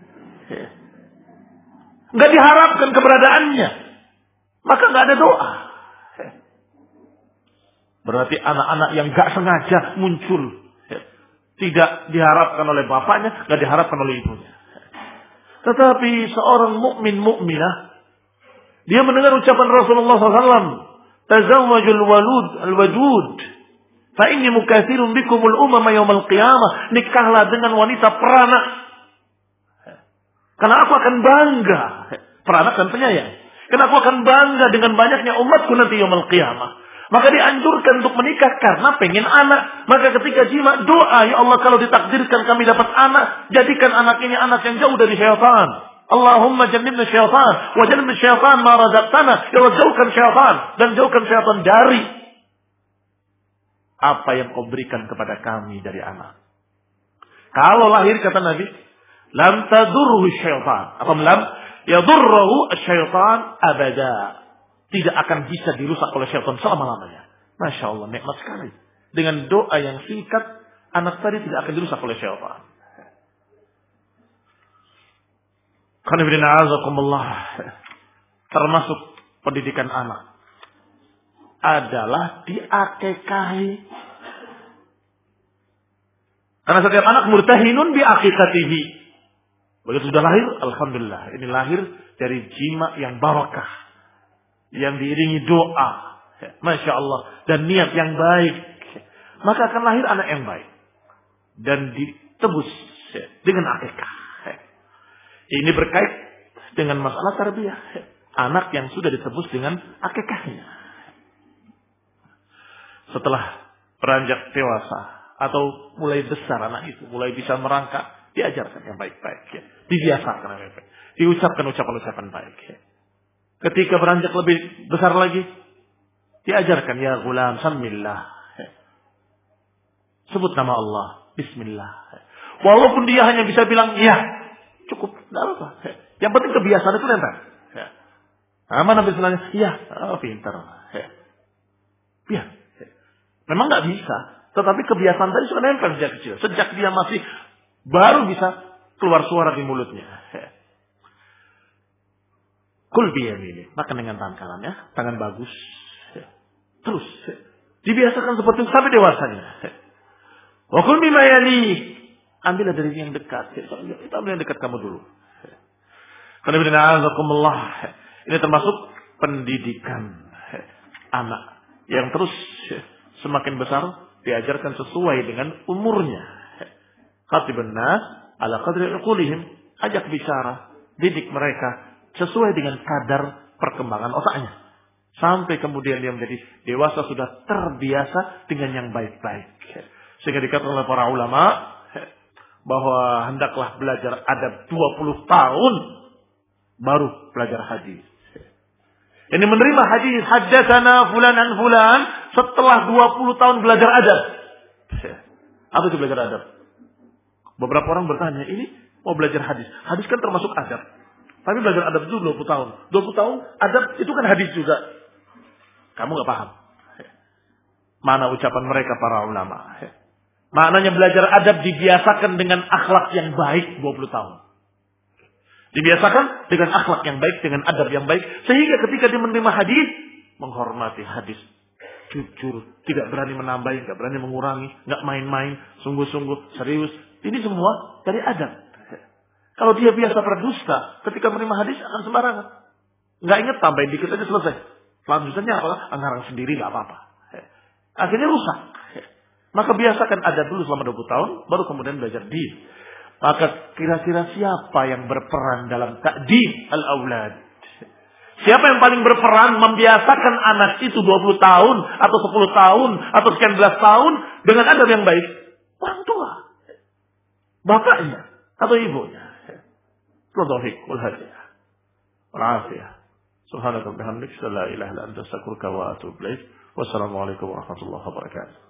Enggak diharapkan keberadaannya, maka enggak ada doa. Berarti anak-anak yang enggak sengaja muncul, tidak diharapkan oleh bapaknya, enggak diharapkan oleh ibunya. Tetapi seorang mukmin mukminah, dia mendengar ucapan Rasulullah shallallahu alaihi wasallam, "Tazawwajul walud al-wadud, fa inni mukatsirun bikumul umama yaumal qiyamah." Nikahlah dengan wanita peranak, karena aku akan bangga. Peranak dan penyayang. Karena aku akan bangga dengan banyaknya umatku nanti yaumal qiyamah. Maka dianjurkan untuk menikah karena pengen anak. Maka ketika jima doa, ya Allah kalau ditakdirkan kami dapat anak, jadikan anak ini anak yang jauh dari syaitan. Allahumma jannibna syaitan wa jannibna syaitan ma razaqtana. Ya Allah jauhkan syaitan dan jauhkan syaitan dari apa yang kau berikan kepada kami dari anak. Kalau lahir kata Nabi, lam tadurruhu syaitan. Apa lam yadurruhu syaitan abada. Tidak akan bisa dirusak oleh syaitan selama-lamanya. Masya Allah, nikmat sekali. Dengan doa yang singkat, anak tadi tidak akan dirusak oleh syaitan. Termasuk pendidikan anak adalah diakekahi. Karena setiap anak murtahinun bi akikatihi. Begitu sudah lahir, alhamdulillah. Ini lahir dari jima yang barakah, yang diiringi doa, Masya Allah, dan niat yang baik, maka akan lahir anak yang baik dan ditebus dengan akikah. Ini berkait dengan masalah tarbiyah, anak yang sudah ditebus dengan akikahnya. Setelah beranjak dewasa atau mulai besar anak itu, mulai bisa merangkak, diajarkan yang baik-baik, dibiasakan yang baik-baik, diucapkan ucapan-ucapan baik. Ketika beranjak lebih besar lagi, diajarkan, ya gulam, samillah. Sebut nama Allah, bismillah. Walaupun dia hanya bisa bilang, ya, cukup, tidak apa. Yang penting kebiasaan itu nempel. Nah, mana bismillahnya? Ya, oh, pintar. Ya, memang nggak bisa. Tetapi kebiasaan tadi sudah nempel sejak kecil. Sejak dia masih baru bisa keluar suara di mulutnya. Kul biyamini, makan dengan tangan kanan ya, tangan bagus. Terus dibiasakan seperti itu sampai dewasanya. Wa kul bimayani, ambillah dari yang dekat. Kita ambil yang dekat kamu dulu. Ini termasuk pendidikan anak yang terus semakin besar diajarkan sesuai dengan umurnya. Khatibun nas ala qadri uqulihim, ajak bicara, didik mereka sesuai dengan kadar perkembangan otaknya. Sampai kemudian dia menjadi dewasa sudah terbiasa dengan yang baik-baik. Sehingga dikatakan oleh para ulama bahwa hendaklah belajar adab dua puluh tahun baru belajar hadis. Ini menerima hadis haddatsana fulan an fulan setelah dua puluh tahun belajar adab. Apa itu belajar adab? Beberapa orang bertanya, ini mau belajar hadis. Hadis kan termasuk adab. Tapi belajar adab itu dua puluh tahun. dua puluh tahun adab itu kan hadis juga. Kamu enggak paham. Mana ucapan mereka para ulama. Maknanya belajar adab dibiasakan dengan akhlak yang baik dua puluh tahun. Dibiasakan dengan akhlak yang baik, dengan adab yang baik. Sehingga ketika dia menerima hadis, menghormati hadis. Jujur, tidak berani menambahin, tidak berani mengurangi, tidak main-main, sungguh-sungguh, serius. Ini semua dari adab. Kalau dia biasa berdusta, ketika menerima hadis akan sembarangan. Nggak ingat, tambahin dikit aja selesai. Selanjutnya apa? Ngarang sendiri nggak apa-apa. Akhirnya rusak. Maka biasakan adab dulu selama dua puluh tahun, baru kemudian belajar din. Maka kira-kira siapa yang berperan dalam ta'dib al-aulad? Siapa yang paling berperan membiasakan anak itu dua puluh tahun atau sepuluh tahun atau sekian belas tahun dengan adab yang baik? Orang tua. Bapaknya atau ibunya. Taufiq wal hidayah. Wal afiyah. Subhanaka wa bihamdika la ilaha illa anta astaghfiruka wa atubu ilaik. Wassalamualaikum warahmatullahi wabarakatuh.